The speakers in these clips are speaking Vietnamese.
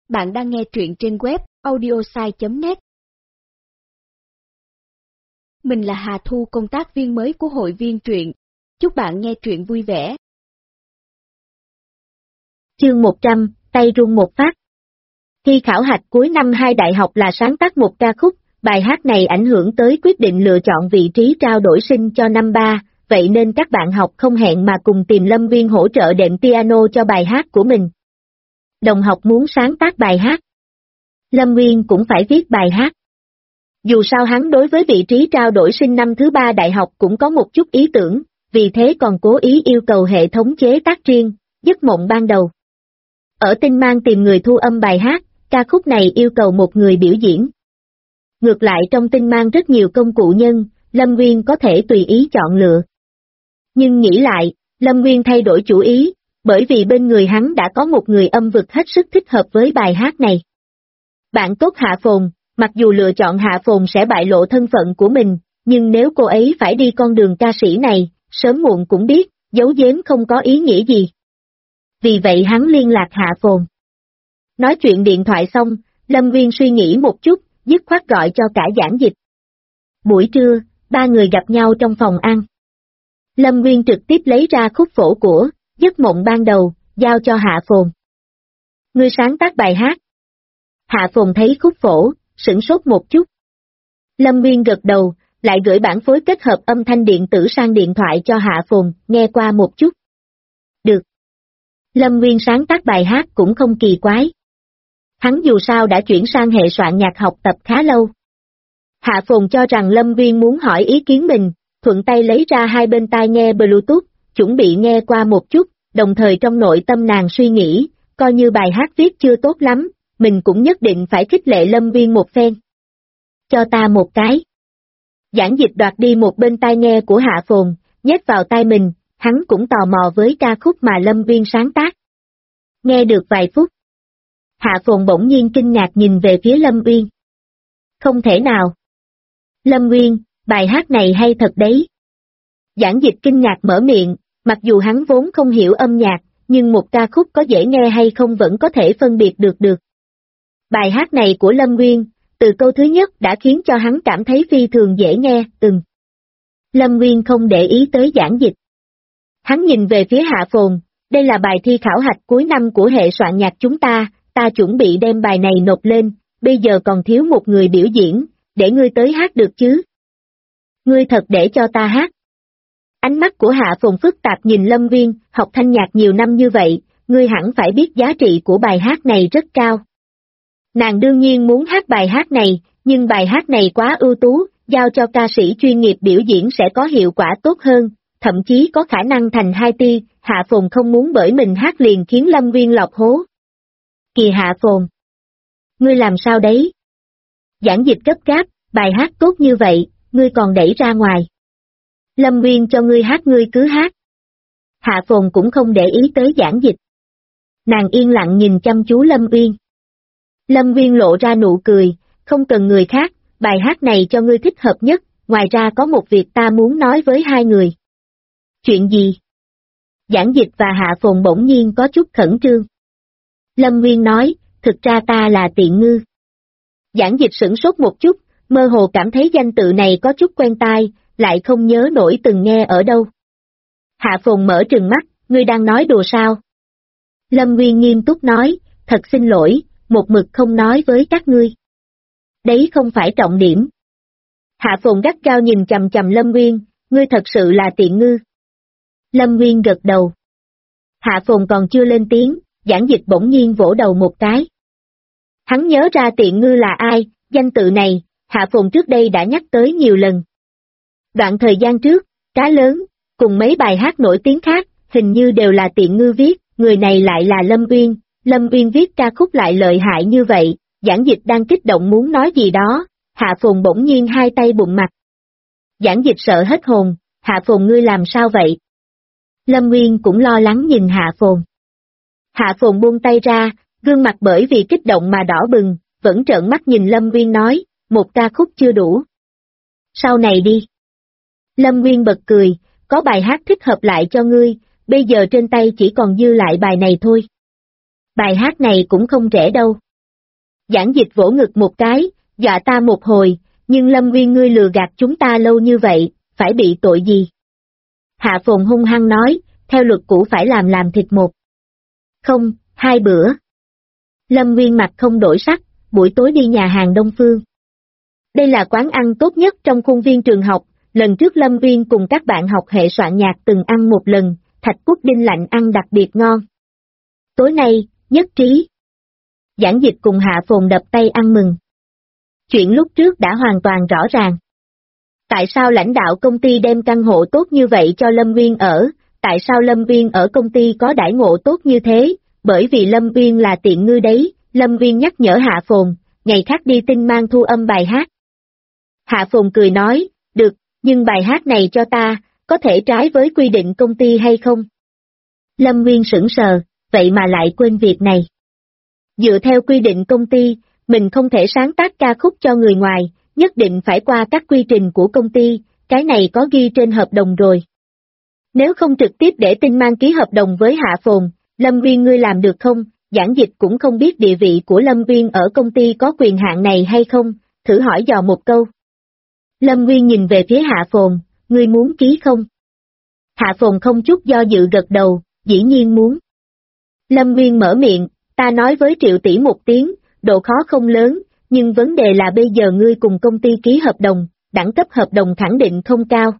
Bạn đang nghe truyện trên web audiosai.net. Mình là Hà Thu, công tác viên mới của hội viên truyện. Chúc bạn nghe truyện vui vẻ. Chương 100, tay run một phát. Thi khảo hạch cuối năm 2 đại học là sáng tác một ca khúc, bài hát này ảnh hưởng tới quyết định lựa chọn vị trí trao đổi sinh cho năm 3, vậy nên các bạn học không hẹn mà cùng tìm Lâm Viên hỗ trợ đệm piano cho bài hát của mình. Đồng học muốn sáng tác bài hát, Lâm Viên cũng phải viết bài hát. Dù sao hắn đối với vị trí trao đổi sinh năm thứ 3 đại học cũng có một chút ý tưởng, vì thế còn cố ý yêu cầu hệ thống chế tác riêng, giấc mộng ban đầu. Ở Tinh Mang tìm người thu âm bài hát, ca khúc này yêu cầu một người biểu diễn. Ngược lại trong Tinh Mang rất nhiều công cụ nhân, Lâm Nguyên có thể tùy ý chọn lựa. Nhưng nghĩ lại, Lâm Nguyên thay đổi chủ ý, bởi vì bên người hắn đã có một người âm vực hết sức thích hợp với bài hát này. Bạn tốt Hạ Phồn, mặc dù lựa chọn Hạ Phồn sẽ bại lộ thân phận của mình, nhưng nếu cô ấy phải đi con đường ca sĩ này, sớm muộn cũng biết, giấu giếm không có ý nghĩa gì. Vì vậy hắn liên lạc Hạ Phồn. Nói chuyện điện thoại xong, Lâm Nguyên suy nghĩ một chút, dứt khoát gọi cho cả Giảng Dịch. Buổi trưa, ba người gặp nhau trong phòng ăn. Lâm Nguyên trực tiếp lấy ra khúc phổ của giấc mộng ban đầu, giao cho Hạ Phồn. Ngươi sáng tác bài hát. Hạ Phồn thấy khúc phổ, sửng sốt một chút. Lâm Nguyên gật đầu, lại gửi bản phối kết hợp âm thanh điện tử sang điện thoại cho Hạ Phồn, nghe qua một chút. Được. Lâm Nguyên sáng tác bài hát cũng không kỳ quái. Hắn dù sao đã chuyển sang hệ soạn nhạc học tập khá lâu. Hạ Phồn cho rằng Lâm Nguyên muốn hỏi ý kiến mình, thuận tay lấy ra hai bên tai nghe Bluetooth, chuẩn bị nghe qua một chút, đồng thời trong nội tâm nàng suy nghĩ, coi như bài hát viết chưa tốt lắm, mình cũng nhất định phải khích lệ Lâm Nguyên một phen. Cho ta một cái. Giảng Dịch đoạt đi một bên tai nghe của Hạ Phồn, nhét vào tai mình, hắn cũng tò mò với ca khúc mà Lâm Nguyên sáng tác. Nghe được vài phút. Hạ Phồn bỗng nhiên kinh ngạc nhìn về phía Lâm Nguyên. Không thể nào. Lâm Nguyên, bài hát này hay thật đấy. Giảng Dịch kinh ngạc mở miệng, mặc dù hắn vốn không hiểu âm nhạc, nhưng một ca khúc có dễ nghe hay không vẫn có thể phân biệt được. Bài hát này của Lâm Nguyên, từ câu thứ nhất đã khiến cho hắn cảm thấy phi thường dễ nghe, Lâm Nguyên không để ý tới Giảng Dịch. Hắn nhìn về phía Hạ Phồn, đây là bài thi khảo hạch cuối năm của hệ soạn nhạc chúng ta chuẩn bị đem bài này nộp lên, bây giờ còn thiếu một người biểu diễn, để ngươi tới hát được chứ? Ngươi thật để cho ta hát. Ánh mắt của Hạ Phồn phức tạp nhìn Lâm Nguyên, học thanh nhạc nhiều năm như vậy, ngươi hẳn phải biết giá trị của bài hát này rất cao. Nàng đương nhiên muốn hát bài hát này, nhưng bài hát này quá ưu tú, giao cho ca sĩ chuyên nghiệp biểu diễn sẽ có hiệu quả tốt hơn, thậm chí có khả năng thành 2 ti, Hạ Phồn không muốn bởi mình hát liền khiến Lâm Nguyên lọt hố. Kìa Hạ Phồn! Ngươi làm sao đấy? Giảng Dịch gấp gáp, bài hát tốt như vậy, ngươi còn đẩy ra ngoài. Lâm Nguyên cho ngươi hát ngươi cứ hát. Hạ Phồn cũng không để ý tới Giảng Dịch. Nàng yên lặng nhìn chăm chú Lâm Nguyên. Lâm Nguyên lộ ra nụ cười, không cần người khác, bài hát này cho ngươi thích hợp nhất, ngoài ra có một việc ta muốn nói với hai người. Chuyện gì? Giảng Dịch và Hạ Phồn bỗng nhiên có chút khẩn trương. Lâm Nguyên nói, thực ra ta là Tiện Ngư. Giảng Dịch sửng sốt một chút, mơ hồ cảm thấy danh tự này có chút quen tai, lại không nhớ nổi từng nghe ở đâu. Hạ Phồn mở trừng mắt, ngươi đang nói đùa sao? Lâm Nguyên nghiêm túc nói, thật xin lỗi, một mực không nói với các ngươi. Đấy không phải trọng điểm. Hạ Phồn gắt gao nhìn chằm chằm Lâm Nguyên, ngươi thật sự là Tiện Ngư. Lâm Nguyên gật đầu. Hạ Phồn còn chưa lên tiếng, Giảng Dịch bỗng nhiên vỗ đầu một cái. Hắn nhớ ra Tiện Ngư là ai, danh tự này, Hạ Phồn trước đây đã nhắc tới nhiều lần. Đoạn thời gian trước, Cá Lớn, cùng mấy bài hát nổi tiếng khác, hình như đều là Tiện Ngư viết, người này lại là Lâm Uyên. Lâm Uyên viết ca khúc lại lợi hại như vậy, Giảng Dịch đang kích động muốn nói gì đó, Hạ Phồn bỗng nhiên hai tay bụng mặt. Giảng Dịch sợ hết hồn, Hạ Phồn ngươi làm sao vậy? Lâm Uyên cũng lo lắng nhìn Hạ Phồn. Hạ Phồn buông tay ra, gương mặt bởi vì kích động mà đỏ bừng, vẫn trợn mắt nhìn Lâm Uyên nói, một ca khúc chưa đủ. Sau này đi. Lâm Uyên bật cười, có bài hát thích hợp lại cho ngươi, bây giờ trên tay chỉ còn dư lại bài này thôi. Bài hát này cũng không rẻ đâu. Giảng Dịch vỗ ngực một cái, dọa ta một hồi, nhưng Lâm Nguyên ngươi lừa gạt chúng ta lâu như vậy, phải bị tội gì? Hạ Phồn hung hăng nói, theo luật cũ phải làm thịt một. Không, 2 bữa. Lâm Nguyên mặt không đổi sắc, buổi tối đi nhà hàng Đông Phương. Đây là quán ăn tốt nhất trong khuôn viên trường học, lần trước Lâm Nguyên cùng các bạn học hệ soạn nhạc từng ăn một lần, thạch quốc đinh lạnh ăn đặc biệt ngon. Tối nay, nhất trí. Giảng Dịch cùng Hạ Phồn đập tay ăn mừng. Chuyện lúc trước đã hoàn toàn rõ ràng. Tại sao lãnh đạo công ty đem căn hộ tốt như vậy cho Lâm Nguyên ở, tại sao Lâm Nguyên ở công ty có đãi ngộ tốt như thế, bởi vì Lâm Nguyên là tiện ngư đấy, Lâm Nguyên nhắc nhở Hạ Phồn, ngày khác đi Tinh Mang thu âm bài hát. Hạ Phồn cười nói, được, nhưng bài hát này cho ta, có thể trái với quy định công ty hay không? Lâm Nguyên sững sờ, vậy mà lại quên việc này. Dựa theo quy định công ty, mình không thể sáng tác ca khúc cho người ngoài, nhất định phải qua các quy trình của công ty, cái này có ghi trên hợp đồng rồi. Nếu không trực tiếp để Tinh Mang ký hợp đồng với Hạ Phồn, Lâm Nguyên ngươi làm được không? Giảng Dịch cũng không biết địa vị của Lâm Nguyên ở công ty có quyền hạn này hay không, thử hỏi dò một câu. Lâm Nguyên nhìn về phía Hạ Phồn, ngươi muốn ký không? Hạ Phồn không chút do dự gật đầu, dĩ nhiên muốn. Lâm Nguyên mở miệng, ta nói với Triệu tỷ một tiếng, độ khó không lớn, nhưng vấn đề là bây giờ ngươi cùng công ty ký hợp đồng, đẳng cấp hợp đồng khẳng định không cao.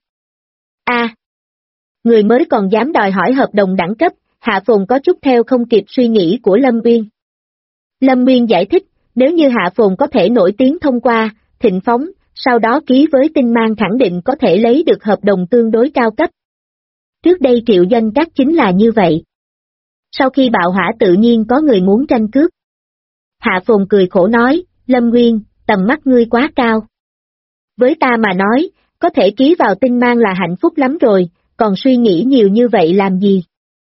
Người mới còn dám đòi hỏi hợp đồng đẳng cấp, Hạ Phồn có chút theo không kịp suy nghĩ của Lâm Nguyên. Lâm Nguyên giải thích, nếu như Hạ Phồn có thể nổi tiếng thông qua, Thịnh Phóng, sau đó ký với Tinh Mang khẳng định có thể lấy được hợp đồng tương đối cao cấp. Trước đây Triệu Doanh Các chính là như vậy. Sau khi bạo hỏa tự nhiên có người muốn tranh cướp. Hạ Phồn cười khổ nói, Lâm Nguyên, tầm mắt ngươi quá cao. Với ta mà nói, có thể ký vào Tinh Mang là hạnh phúc lắm rồi, còn suy nghĩ nhiều như vậy làm gì?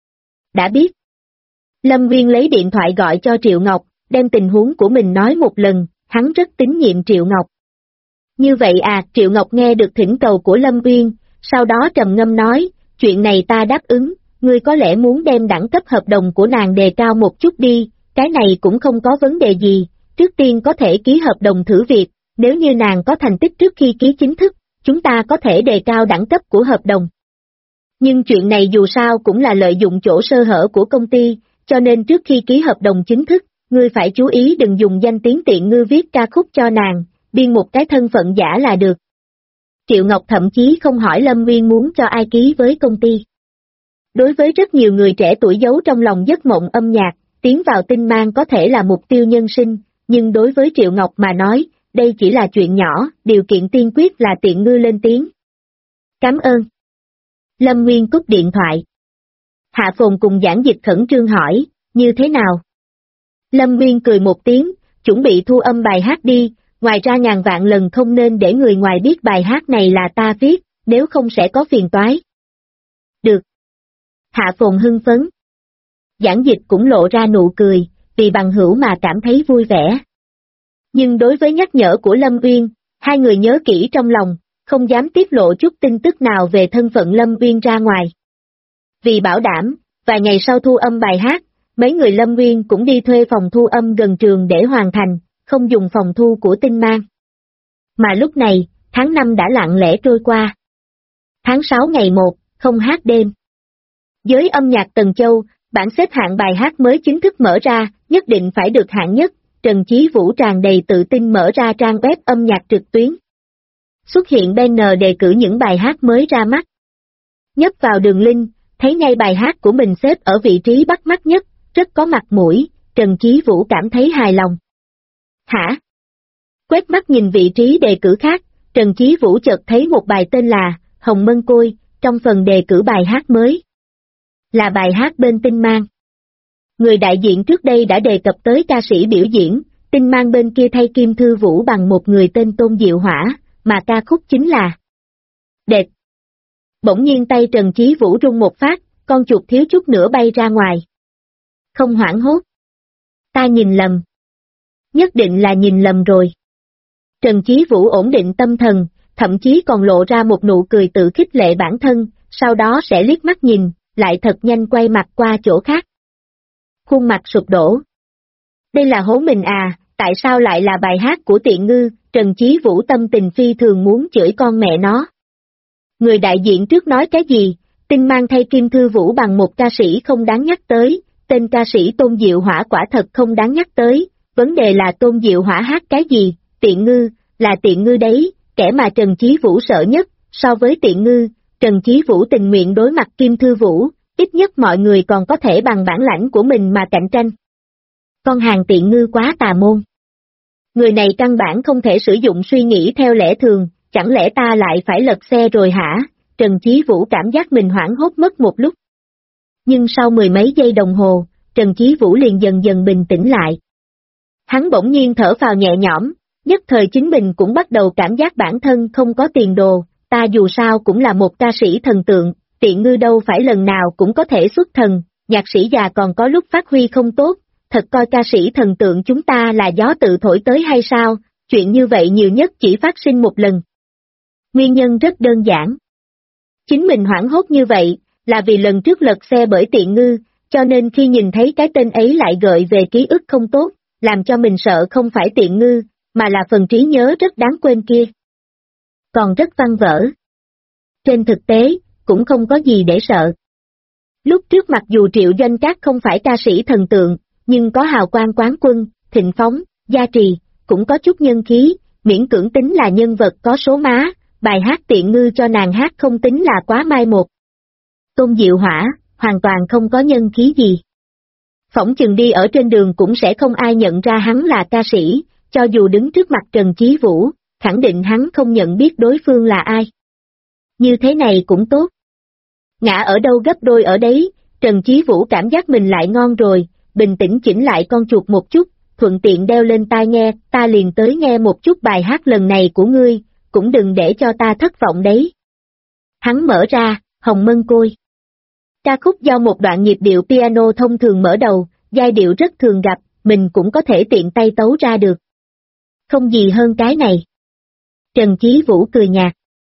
Đã biết. Lâm Nguyên lấy điện thoại gọi cho Triệu Ngọc, đem tình huống của mình nói một lần, hắn rất tín nhiệm Triệu Ngọc. Như vậy à, Triệu Ngọc nghe được thỉnh cầu của Lâm Nguyên, sau đó trầm ngâm nói, chuyện này ta đáp ứng, ngươi có lẽ muốn đem đẳng cấp hợp đồng của nàng đề cao một chút đi, cái này cũng không có vấn đề gì, trước tiên có thể ký hợp đồng thử việc, nếu như nàng có thành tích trước khi ký chính thức, chúng ta có thể đề cao đẳng cấp của hợp đồng. Nhưng chuyện này dù sao cũng là lợi dụng chỗ sơ hở của công ty, cho nên trước khi ký hợp đồng chính thức, ngươi phải chú ý đừng dùng danh tiếng tiện ngư viết ca khúc cho nàng, biên một cái thân phận giả là được. Triệu Ngọc thậm chí không hỏi Lâm Nguyên muốn cho ai ký với công ty. Đối với rất nhiều người trẻ tuổi giấu trong lòng giấc mộng âm nhạc, tiến vào Tinh Mang có thể là mục tiêu nhân sinh, nhưng đối với Triệu Ngọc mà nói, đây chỉ là chuyện nhỏ, điều kiện tiên quyết là tiện ngư lên tiếng. Cảm ơn. Lâm Nguyên cúp điện thoại. Hạ Phồn cùng Giảng Dịch khẩn trương hỏi, như thế nào? Lâm Nguyên cười một tiếng, chuẩn bị thu âm bài hát đi, ngoài ra ngàn vạn lần không nên để người ngoài biết bài hát này là ta viết, nếu không sẽ có phiền toái. Được. Hạ Phồn hưng phấn. Giảng Dịch cũng lộ ra nụ cười, vì bằng hữu mà cảm thấy vui vẻ. Nhưng đối với nhắc nhở của Lâm Nguyên, hai người nhớ kỹ trong lòng, không dám tiết lộ chút tin tức nào về thân phận Lâm Nguyên ra ngoài. Vì bảo đảm, vài ngày sau thu âm bài hát, mấy người Lâm Nguyên cũng đi thuê phòng thu âm gần trường để hoàn thành, không dùng phòng thu của Tinh Mang. Mà lúc này, tháng 5 đã lặng lẽ trôi qua. Tháng 6 ngày 1, không hát đêm. Giới âm nhạc Tần Châu, bảng xếp hạng bài hát mới chính thức mở ra, nhất định phải được hạng nhất, Trần Chí Vũ tràn đầy tự tin mở ra trang web âm nhạc trực tuyến. Xuất hiện banner đề cử những bài hát mới ra mắt. Nhấp vào đường link, thấy ngay bài hát của mình xếp ở vị trí bắt mắt nhất, rất có mặt mũi, Trần Chí Vũ cảm thấy hài lòng. Hả? Quét mắt nhìn vị trí đề cử khác, Trần Chí Vũ chợt thấy một bài tên là Hồng Mân Côi, trong phần đề cử bài hát mới. Là bài hát bên Tinh Mang. Người đại diện trước đây đã đề cập tới ca sĩ biểu diễn, Tinh Mang bên kia thay Kim Thư Vũ bằng một người tên Tôn Diệu Hỏa, mà ca khúc chính là Đệt. Bỗng nhiên tay Trần Chí Vũ rung một phát, con chuột thiếu chút nữa bay ra ngoài. Không hoảng hốt. Ta nhìn lầm. Nhất định là nhìn lầm rồi. Trần Chí Vũ ổn định tâm thần, thậm chí còn lộ ra một nụ cười tự khích lệ bản thân, sau đó sẽ liếc mắt nhìn, lại thật nhanh quay mặt qua chỗ khác. Khuôn mặt sụp đổ. Đây là hố mình à, tại sao lại là bài hát của Tiện Ngư? Trần Chí Vũ tâm tình phi thường muốn chửi con mẹ nó. Người đại diện trước nói cái gì? Tinh mang thay Kim Thư Vũ bằng một ca sĩ không đáng nhắc tới, tên ca sĩ Tôn Diệu Hỏa quả thật không đáng nhắc tới, vấn đề là Tôn Diệu Hỏa hát cái gì? Tiện Ngư, là Tiện Ngư đấy, kẻ mà Trần Chí Vũ sợ nhất, so với Tiện Ngư, Trần Chí Vũ tình nguyện đối mặt Kim Thư Vũ, ít nhất mọi người còn có thể bằng bản lãnh của mình mà cạnh tranh. Con hàng Tiện Ngư quá tà môn. Người này căn bản không thể sử dụng suy nghĩ theo lẽ thường, chẳng lẽ ta lại phải lật xe rồi hả? Trần Chí Vũ cảm giác mình hoảng hốt mất một lúc. Nhưng sau mười mấy giây đồng hồ, Trần Chí Vũ liền dần dần bình tĩnh lại. Hắn bỗng nhiên thở phào nhẹ nhõm, nhất thời chính mình cũng bắt đầu cảm giác bản thân không có tiền đồ, ta dù sao cũng là một ca sĩ thần tượng, Tiện Ngư đâu phải lần nào cũng có thể xuất thần, nhạc sĩ già còn có lúc phát huy không tốt, thật coi ca sĩ thần tượng chúng ta là gió tự thổi tới hay sao, chuyện như vậy nhiều nhất chỉ phát sinh một lần. Nguyên nhân rất đơn giản. Chính mình hoảng hốt như vậy, là vì lần trước lật xe bởi Tiện Ngư, cho nên khi nhìn thấy cái tên ấy lại gợi về ký ức không tốt, làm cho mình sợ không phải Tiện Ngư, mà là phần trí nhớ rất đáng quên kia. Còn rất văn vở. Trên thực tế, cũng không có gì để sợ. Lúc trước mặc dù Triệu Doanh Trác không phải ca sĩ thần tượng, nhưng có hào quang quán quân, thịnh phóng, gia trì, cũng có chút nhân khí, miễn cưỡng tính là nhân vật có số má, bài hát Tiện Ngư cho nàng hát không tính là quá mai một. Tôn Diệu Hỏa, hoàn toàn không có nhân khí gì. Phỏng chừng đi ở trên đường cũng sẽ không ai nhận ra hắn là ca sĩ, cho dù đứng trước mặt Trần Chí Vũ, khẳng định hắn không nhận biết đối phương là ai. Như thế này cũng tốt. Ngã ở đâu gấp đôi ở đấy, Trần Chí Vũ cảm giác mình lại ngon rồi, bình tĩnh chỉnh lại con chuột một chút, thuận tiện đeo lên tai nghe, ta liền tới nghe một chút bài hát lần này của ngươi, cũng đừng để cho ta thất vọng đấy. Hắn mở ra, Hồng Mân Côi. Ca khúc do một đoạn nhịp điệu piano thông thường mở đầu, giai điệu rất thường gặp, mình cũng có thể tiện tay tấu ra được. Không gì hơn cái này. Trần Chí Vũ cười nhạt.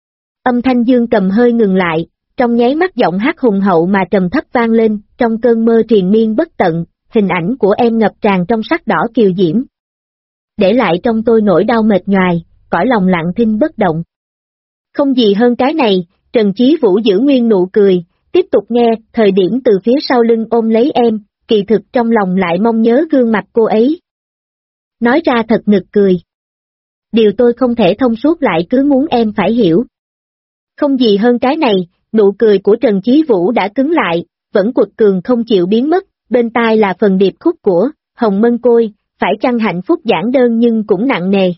Âm thanh dương cầm hơi ngừng lại, trong nháy mắt giọng hát hùng hậu mà trầm thấp vang lên, trong cơn mơ triền miên bất tận, hình ảnh của em ngập tràn trong sắc đỏ kiều diễm. Để lại trong tôi nỗi đau mệt nhoài, cõi lòng lặng thinh bất động. Không gì hơn cái này, Trần Chí Vũ giữ nguyên nụ cười, tiếp tục nghe, thời điểm từ phía sau lưng ôm lấy em, kỳ thực trong lòng lại mong nhớ gương mặt cô ấy. Nói ra thật nực cười. Điều tôi không thể thông suốt lại cứ muốn em phải hiểu. Không gì hơn cái này, nụ cười của Trần Chí Vũ đã cứng lại, vẫn quật cường không chịu biến mất, bên tai là phần điệp khúc của Hồng Mân Côi, phải chăng hạnh phúc giản đơn nhưng cũng nặng nề.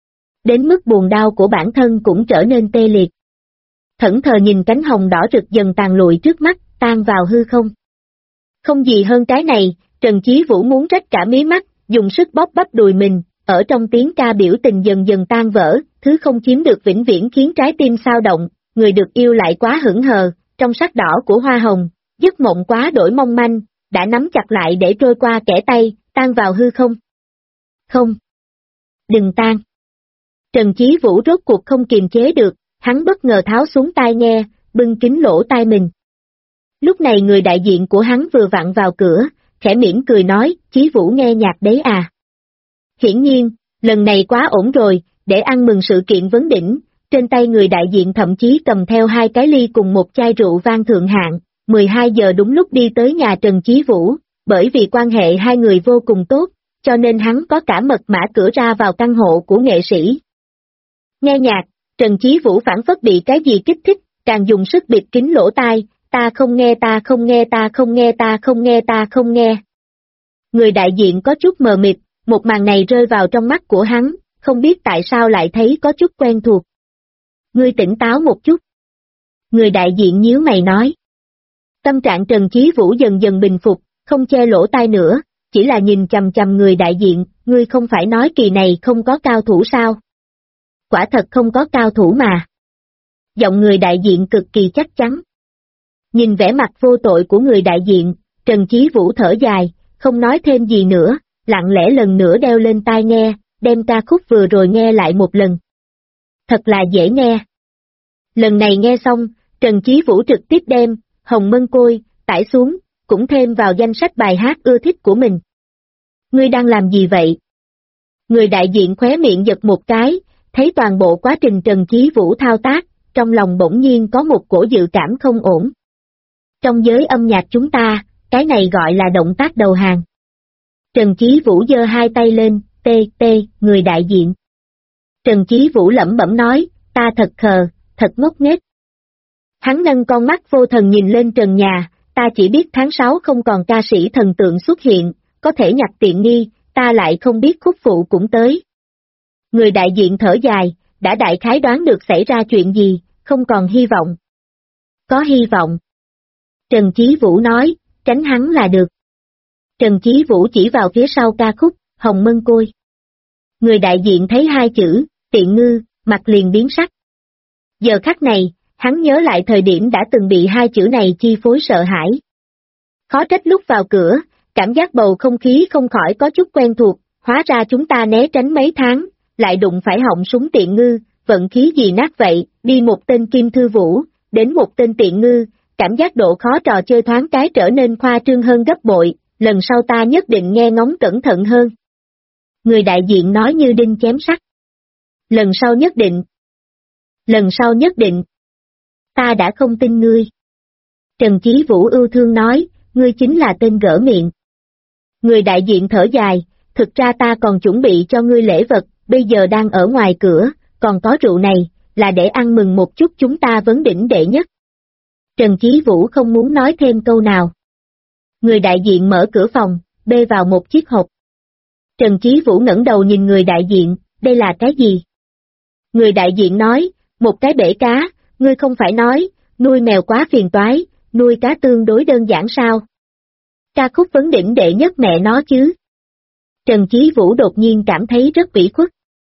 Đến mức buồn đau của bản thân cũng trở nên tê liệt. Thẫn thờ nhìn cánh hồng đỏ rực dần tàn lụi trước mắt, tan vào hư không. Không gì hơn cái này, Trần Chí Vũ muốn rách cả mí mắt, dùng sức bóp bắp đùi mình, ở trong tiếng ca biểu tình dần dần tan vỡ, thứ không chiếm được vĩnh viễn khiến trái tim xao động, người được yêu lại quá hững hờ, trong sắc đỏ của hoa hồng, giấc mộng quá đổi mong manh, đã nắm chặt lại để trôi qua kẻ tay, tan vào hư không. Không. Đừng tan. Trần Chí Vũ rốt cuộc không kiềm chế được, hắn bất ngờ tháo xuống tai nghe, bưng kín lỗ tai mình. Lúc này người đại diện của hắn vừa vặn vào cửa, khẽ mỉm cười nói, Chí Vũ nghe nhạc đấy à. Hiển nhiên, lần này quá ổn rồi, để ăn mừng sự kiện vấn đỉnh, trên tay người đại diện thậm chí cầm theo 2 cái ly cùng một chai rượu vang thượng hạng, 12 giờ đúng lúc đi tới nhà Trần Chí Vũ, bởi vì quan hệ hai người vô cùng tốt, cho nên hắn có cả mật mã cửa ra vào căn hộ của nghệ sĩ. Nghe nhạc, Trần Chí Vũ phản phất bị cái gì kích thích, càng dùng sức bịt kín lỗ tai, ta không nghe ta không nghe ta không nghe ta không nghe ta không nghe. Người đại diện có chút mờ mịt, một màn này rơi vào trong mắt của hắn, không biết tại sao lại thấy có chút quen thuộc. Ngươi tỉnh táo một chút. Người đại diện nhíu mày nói. Tâm trạng Trần Chí Vũ dần dần bình phục, không che lỗ tai nữa, chỉ là nhìn chằm chằm người đại diện, ngươi không phải nói kỳ này không có cao thủ sao? Quả thật không có cao thủ mà. Giọng người đại diện cực kỳ chắc chắn. Nhìn vẻ mặt vô tội của người đại diện, Trần Chí Vũ thở dài, không nói thêm gì nữa, lặng lẽ lần nữa đeo lên tai nghe, đem ca khúc vừa rồi nghe lại một lần. Thật là dễ nghe. Lần này nghe xong, Trần Chí Vũ trực tiếp đem Hồng Mân Côi tải xuống, cũng thêm vào danh sách bài hát ưa thích của mình. Ngươi đang làm gì vậy? Người đại diện khóe miệng giật một cái, thấy toàn bộ quá trình Trần Chí Vũ thao tác, trong lòng bỗng nhiên có một cổ dự cảm không ổn. Trong giới âm nhạc chúng ta, cái này gọi là động tác đầu hàng. Trần Chí Vũ giơ hai tay lên, người đại diện. Trần Chí Vũ lẩm bẩm nói, ta thật khờ, thật ngốc nghếch. Hắn nâng con mắt vô thần nhìn lên trần nhà, ta chỉ biết tháng 6 không còn ca sĩ thần tượng xuất hiện, có thể nhặt tiện nghi, ta lại không biết khúc phụ cũng tới. Người đại diện thở dài, đã đại khái đoán được xảy ra chuyện gì, không còn hy vọng. Có hy vọng. Trần Chí Vũ nói, tránh hắn là được. Trần Chí Vũ chỉ vào phía sau ca khúc, Hồng Mân Côi. Người đại diện thấy hai chữ, tiện ngư, mặt liền biến sắc. Giờ khắc này, hắn nhớ lại thời điểm đã từng bị hai chữ này chi phối sợ hãi. Khó trách lúc vào cửa, cảm giác bầu không khí không khỏi có chút quen thuộc, hóa ra chúng ta né tránh mấy tháng, lại đụng phải họng súng tiện ngư, vận khí gì nát vậy, đi một tên Kim Thư Vũ, đến một tên tiện ngư, cảm giác độ khó trò chơi thoáng cái trở nên khoa trương hơn gấp bội, lần sau ta nhất định nghe ngóng cẩn thận hơn. Người đại diện nói như đinh chém sắt. Lần sau nhất định. Lần sau nhất định. Ta đã không tin ngươi. Trần Chí Vũ ưu thương nói, ngươi chính là tên gỡ miệng. Người đại diện thở dài, thực ra ta còn chuẩn bị cho ngươi lễ vật, bây giờ đang ở ngoài cửa, còn có rượu này, là để ăn mừng một chút chúng ta vấn đỉnh đệ nhất. Trần Chí Vũ không muốn nói thêm câu nào. Người đại diện mở cửa phòng, bê vào một chiếc hộp. Trần Chí Vũ ngẩng đầu nhìn người đại diện, đây là cái gì? Người đại diện nói, một cái bể cá, ngươi không phải nói, nuôi mèo quá phiền toái, nuôi cá tương đối đơn giản sao? Ca khúc vấn đỉnh đệ nhất mẹ nó chứ. Trần Chí Vũ đột nhiên cảm thấy rất ủy khuất.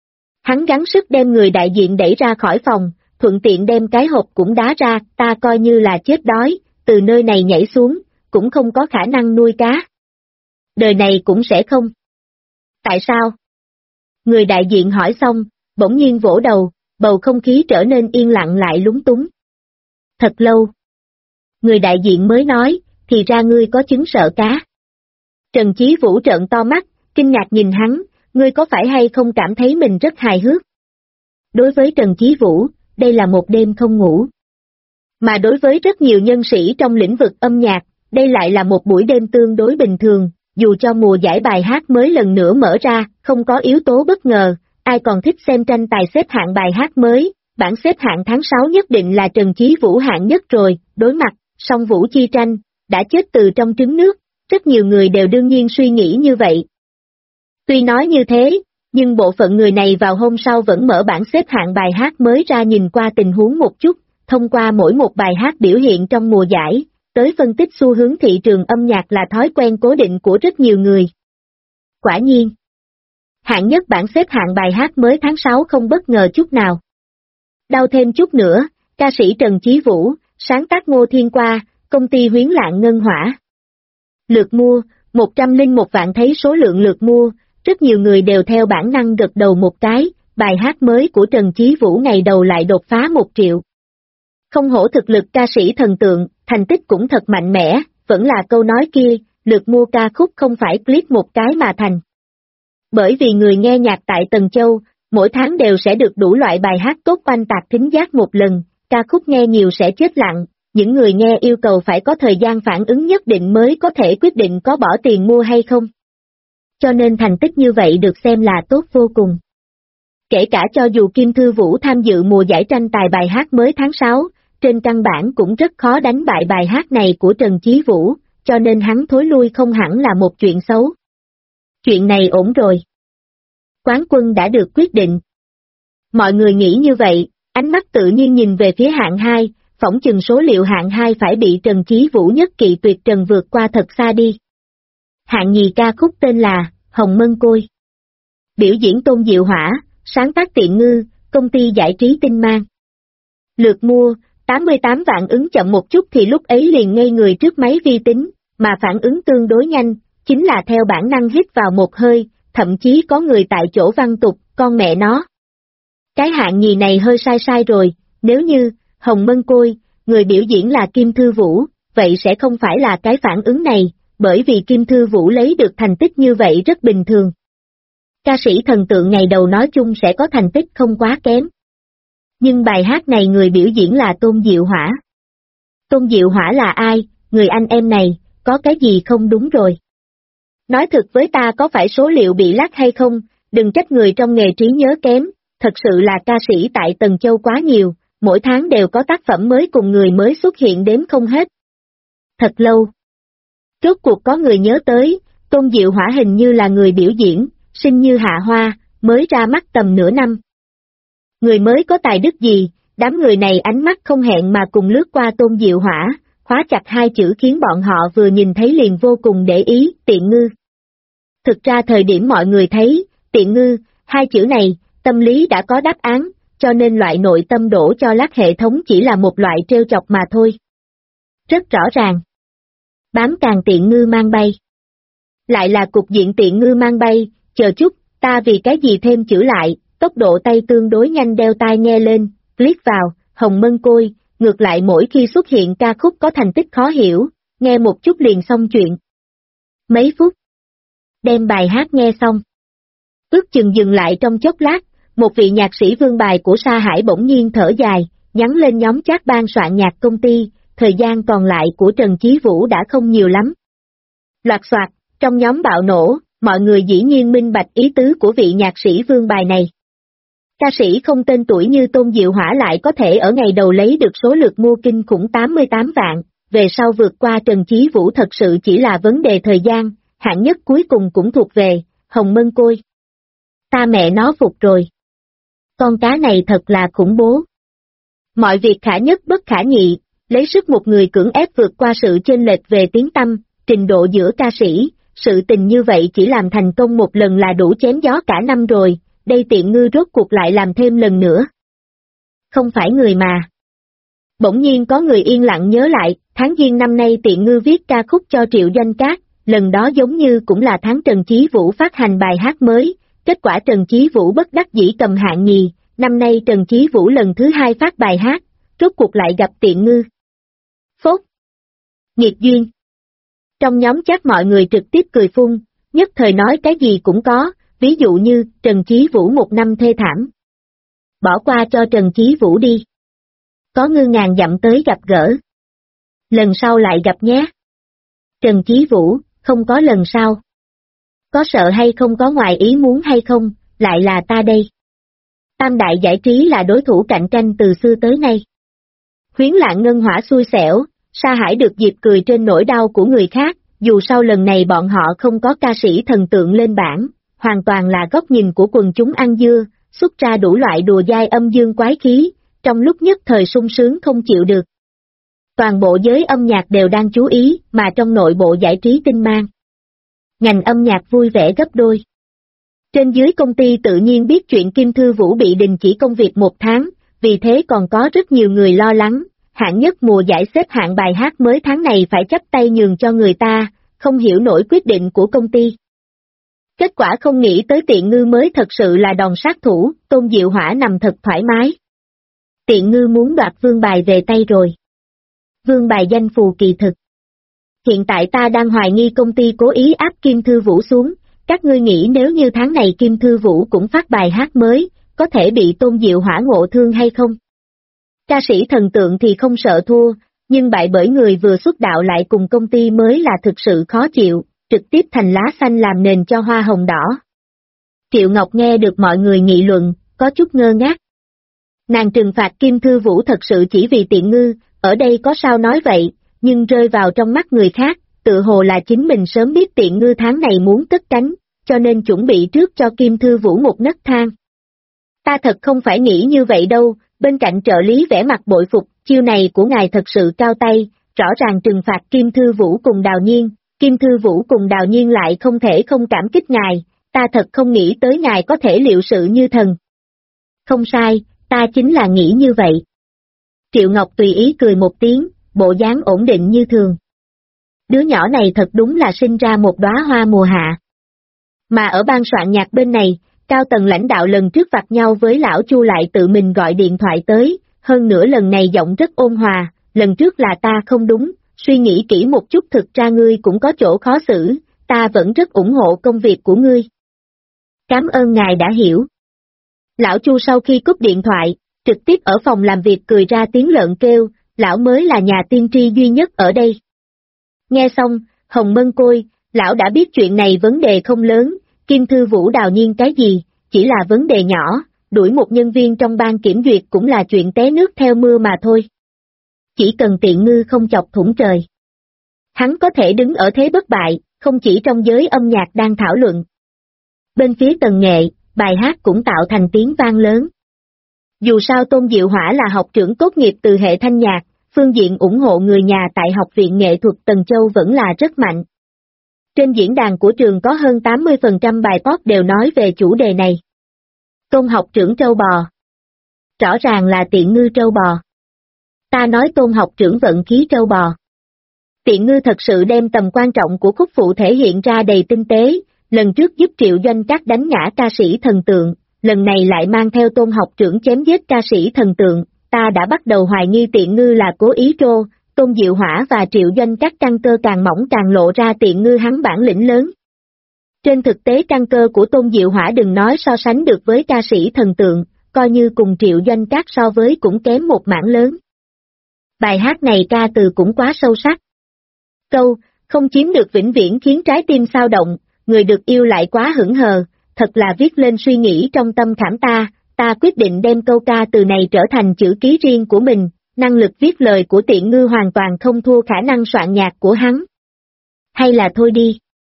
Hắn gắng sức đem người đại diện đẩy ra khỏi phòng, thuận tiện đem cái hộp cũng đá ra, ta coi như là chết đói, từ nơi này nhảy xuống, cũng không có khả năng nuôi cá. Đời này cũng sẽ không. Tại sao? Người đại diện hỏi xong, bỗng nhiên vỗ đầu, bầu không khí trở nên yên lặng lại lúng túng. Thật lâu. Người đại diện mới nói, thì ra ngươi có chứng sợ cá. Trần Chí Vũ trợn to mắt, kinh ngạc nhìn hắn, ngươi có phải hay không cảm thấy mình rất hài hước? Đối với Trần Chí Vũ, đây là một đêm không ngủ. Mà đối với rất nhiều nhân sĩ trong lĩnh vực âm nhạc, đây lại là một buổi đêm tương đối bình thường, dù cho mùa giải bài hát mới lần nữa mở ra, không có yếu tố bất ngờ, ai còn thích xem tranh tài xếp hạng bài hát mới, bảng xếp hạng tháng 6 nhất định là Trần Chí Vũ hạng nhất rồi, đối mặt, song Vũ chi tranh, đã chết từ trong trứng nước, rất nhiều người đều đương nhiên suy nghĩ như vậy. Tuy nói như thế, nhưng bộ phận người này vào hôm sau vẫn mở bảng xếp hạng bài hát mới ra nhìn qua tình huống một chút, thông qua mỗi một bài hát biểu hiện trong mùa giải, tới phân tích xu hướng thị trường âm nhạc là thói quen cố định của rất nhiều người. Quả nhiên, hạng nhất bảng xếp hạng bài hát mới tháng 6 không bất ngờ chút nào. Đau thêm chút nữa, ca sĩ Trần Chí Vũ, sáng tác Ngô Thiên Qua, công ty Huyến Lạng Ngân Hỏa. Lượt mua, 101 vạn thấy số lượng lượt mua, rất nhiều người đều theo bản năng gật đầu một cái, bài hát mới của Trần Chí Vũ ngày đầu lại đột phá 1 triệu. Không hổ thực lực ca sĩ thần tượng, thành tích cũng thật mạnh mẽ, vẫn là câu nói kia, lượt mua ca khúc không phải click một cái mà thành. Bởi vì người nghe nhạc tại Tần Châu, mỗi tháng đều sẽ được đủ loại bài hát tốt oanh tạc thính giác một lần, ca khúc nghe nhiều sẽ chết lặng, những người nghe yêu cầu phải có thời gian phản ứng nhất định mới có thể quyết định có bỏ tiền mua hay không. Cho nên thành tích như vậy được xem là tốt vô cùng. Kể cả cho dù Kim Thư Vũ tham dự mùa giải tranh tài bài hát mới tháng 6, trên căn bản cũng rất khó đánh bại bài hát này của Trần Chí Vũ, cho nên hắn thối lui không hẳn là một chuyện xấu. Chuyện này ổn rồi. Quán quân đã được quyết định. Mọi người nghĩ như vậy, ánh mắt tự nhiên nhìn về phía hạng 2, phỏng chừng số liệu hạng 2 phải bị Trần Chí Vũ nhất kỳ tuyệt trần vượt qua thật xa đi. Hạng nhì ca khúc tên là Hồng Mân Côi. Biểu diễn Tôn Diệu Hỏa, sáng tác Tiện Ngư, công ty giải trí Tinh Mang. Lượt mua, 88 vạn ứng chậm một chút thì lúc ấy liền ngây người trước máy vi tính, mà phản ứng tương đối nhanh, chính là theo bản năng hít vào một hơi, thậm chí có người tại chỗ văng tục, con mẹ nó. Cái hạng nhì này hơi sai rồi, nếu như, Hồng Mân Côi, người biểu diễn là Kim Thư Vũ, vậy sẽ không phải là cái phản ứng này, bởi vì Kim Thư Vũ lấy được thành tích như vậy rất bình thường. Ca sĩ thần tượng ngày đầu nói chung sẽ có thành tích không quá kém. Nhưng bài hát này người biểu diễn là Tôn Diệu Hỏa. Tôn Diệu Hỏa là ai, người anh em này, có cái gì không đúng rồi? Nói thực với ta có phải số liệu bị lác hay không, đừng trách người trong nghề trí nhớ kém, thật sự là ca sĩ tại Tần Châu quá nhiều, mỗi tháng đều có tác phẩm mới cùng người mới xuất hiện đếm không hết. Thật lâu. Rốt cuộc có người nhớ tới, Tôn Diệu Hỏa hình như là người biểu diễn, sinh như hạ hoa, mới ra mắt tầm nửa năm. Người mới có tài đức gì, đám người này ánh mắt không hẹn mà cùng lướt qua Tôn Diệu Hỏa, khóa chặt hai chữ khiến bọn họ vừa nhìn thấy liền vô cùng để ý, tiện ngư. Thực ra thời điểm mọi người thấy, tiện ngư, hai chữ này, tâm lý đã có đáp án, cho nên loại nội tâm đổ cho lát hệ thống chỉ là một loại trêu chọc mà thôi. Rất rõ ràng. Bám càng tiện ngư mang bay. Lại là cục diện tiện ngư mang bay, chờ chút, ta vì cái gì thêm chữ lại, tốc độ tay tương đối nhanh đeo tai nghe lên, click vào, Hồng Mân Côi, ngược lại mỗi khi xuất hiện ca khúc có thành tích khó hiểu, nghe một chút liền xong chuyện. Mấy phút. Đem bài hát nghe xong. Ước chừng dừng lại trong chốc lát, một vị nhạc sĩ vương bài của Sa Hải bỗng nhiên thở dài, nhắn lên nhóm chat ban soạn nhạc công ty, thời gian còn lại của Trần Chí Vũ đã không nhiều lắm. Loạt soạt, trong nhóm bạo nổ, mọi người dĩ nhiên minh bạch ý tứ của vị nhạc sĩ vương bài này. Ca sĩ không tên tuổi như Tôn Diệu Hỏa lại có thể ở ngày đầu lấy được số lượt mua kinh khủng 88 vạn, về sau vượt qua Trần Chí Vũ thật sự chỉ là vấn đề thời gian, hạng nhất cuối cùng cũng thuộc về Hồng Mân Côi. Ta mẹ nó phục rồi. Con cá này thật là khủng bố. Mọi việc khả nhất bất khả nhị, lấy sức một người cưỡng ép vượt qua sự chênh lệch về tiếng tăm, trình độ giữa ca sĩ, sự tình như vậy chỉ làm thành công một lần là đủ chém gió cả năm rồi, đây tiện ngư rốt cuộc lại làm thêm lần nữa. Không phải người mà. Bỗng nhiên có người yên lặng nhớ lại, tháng Giêng năm nay tiện ngư viết ca khúc cho Triệu Doanh Cát, lần đó giống như cũng là tháng Trần Chí Vũ phát hành bài hát mới, kết quả Trần Chí Vũ bất đắc dĩ cầm hạng nhì, năm nay Trần Chí Vũ lần thứ hai phát bài hát, rốt cuộc lại gặp tiện ngư. Phốt. Nghiệt duyên. Trong nhóm chat mọi người trực tiếp cười phun, nhất thời nói cái gì cũng có, ví dụ như Trần Chí Vũ một năm thê thảm. Bỏ qua cho Trần Chí Vũ đi. Có ngư ngàn dặm tới gặp gỡ. Lần sau lại gặp nhé. Trần Chí Vũ, không có lần sau. Có sợ hay không có ngoài ý muốn hay không, lại là ta đây. Tam đại giải trí là đối thủ cạnh tranh từ xưa tới nay. Huyến Lạng Ngân Hỏa xui xẻo, Sa Hải được dịp cười trên nỗi đau của người khác, dù sau lần này bọn họ không có ca sĩ thần tượng lên bảng, hoàn toàn là góc nhìn của quần chúng ăn dưa, xuất ra đủ loại đùa dai âm dương quái khí, trong lúc nhất thời sung sướng không chịu được. Toàn bộ giới âm nhạc đều đang chú ý, mà trong nội bộ giải trí tinh mang. Ngành âm nhạc vui vẻ gấp đôi. Trên dưới công ty tự nhiên biết chuyện Kim Thư Vũ bị đình chỉ công việc một tháng, vì thế còn có rất nhiều người lo lắng, hạng nhất mùa giải xếp hạng bài hát mới tháng này phải chắp tay nhường cho người ta, không hiểu nổi quyết định của công ty. Kết quả không nghĩ tới tiện ngư mới thật sự là đòn sát thủ, Tôn Diệu Hỏa nằm thật thoải mái. Tiện ngư muốn đoạt vương bài về tay rồi. Vương bài danh phù kỳ thực. Hiện tại ta đang hoài nghi công ty cố ý áp Kim Thư Vũ xuống, các ngươi nghĩ nếu như tháng này Kim Thư Vũ cũng phát bài hát mới, có thể bị Tôn Diệu Hỏa ngộ thương hay không? Ca sĩ thần tượng thì không sợ thua, nhưng bại bởi người vừa xuất đạo lại cùng công ty mới là thực sự khó chịu, trực tiếp thành lá xanh làm nền cho hoa hồng đỏ. Triệu Ngọc nghe được mọi người nghị luận, có chút ngơ ngác. Nàng trừng phạt Kim Thư Vũ thật sự chỉ vì tiện ngư, ở đây có sao nói vậy, nhưng rơi vào trong mắt người khác, tự hồ là chính mình sớm biết tiện ngư tháng này muốn cất cánh, cho nên chuẩn bị trước cho Kim Thư Vũ một nấc thang. Ta thật không phải nghĩ như vậy đâu, bên cạnh trợ lý vẻ mặt bội phục, chiêu này của ngài thật sự cao tay, rõ ràng trừng phạt Kim Thư Vũ cùng Đào Nhiên, Kim Thư Vũ cùng Đào Nhiên lại không thể không cảm kích ngài, ta thật không nghĩ tới ngài có thể liệu sự như thần. Không sai, ta chính là nghĩ như vậy. Triệu Ngọc tùy ý cười một tiếng, bộ dáng ổn định như thường. Đứa nhỏ này thật đúng là sinh ra một đóa hoa mùa hạ. Mà ở ban soạn nhạc bên này, cao tầng lãnh đạo lần trước vạch nhau với lão Chu lại tự mình gọi điện thoại tới, hơn nữa lần này giọng rất ôn hòa, lần trước là ta không đúng, suy nghĩ kỹ một chút thực ra ngươi cũng có chỗ khó xử, ta vẫn rất ủng hộ công việc của ngươi. Cảm ơn ngài đã hiểu. Lão Chu sau khi cúp điện thoại, trực tiếp ở phòng làm việc cười ra tiếng lợn kêu, lão mới là nhà tiên tri duy nhất ở đây. Nghe xong, Hồng Mân Côi, lão đã biết chuyện này vấn đề không lớn, Kim Thư Vũ đào nhiên cái gì, chỉ là vấn đề nhỏ, đuổi một nhân viên trong ban kiểm duyệt cũng là chuyện té nước theo mưa mà thôi. Chỉ cần Tiện Ngư không chọc thủng trời. Hắn có thể đứng ở thế bất bại, không chỉ trong giới âm nhạc đang thảo luận. Bên phía tần nghệ, bài hát cũng tạo thành tiếng vang lớn. Dù sao Tôn Diệu Hỏa là học trưởng tốt nghiệp từ hệ thanh nhạc, phương diện ủng hộ người nhà tại Học viện Nghệ thuật Tần Châu vẫn là rất mạnh. Trên diễn đàn của trường có hơn 80% bài pop đều nói về chủ đề này. Tôn học trưởng trâu bò. Rõ ràng là Tiện Ngư trâu bò. Ta nói Tôn học trưởng vận khí trâu bò. Tiện Ngư thật sự đem tầm quan trọng của khúc phụ thể hiện ra đầy tinh tế, lần trước giúp Triệu Doanh Trác đánh ngã ca sĩ thần tượng, lần này lại mang theo Tôn học trưởng chém giết ca sĩ thần tượng, ta đã bắt đầu hoài nghi Tiện Ngư là cố ý trô, Tôn Diệu Hỏa và Triệu Doanh Trác căn cơ càng mỏng càng lộ ra Tiện Ngư hắn bản lĩnh lớn. Trên thực tế căn cơ của Tôn Diệu Hỏa đừng nói so sánh được với ca sĩ thần tượng, coi như cùng Triệu Doanh Trác so với cũng kém một mảng lớn. Bài hát này ca từ cũng quá sâu sắc. Câu, không chiếm được vĩnh viễn khiến trái tim xao động, người được yêu lại quá hững hờ, thật là viết lên suy nghĩ trong tâm khảm ta quyết định đem câu ca từ này trở thành chữ ký riêng của mình, năng lực viết lời của Tiện Ngư hoàn toàn không thua khả năng soạn nhạc của hắn. Hay là thôi đi.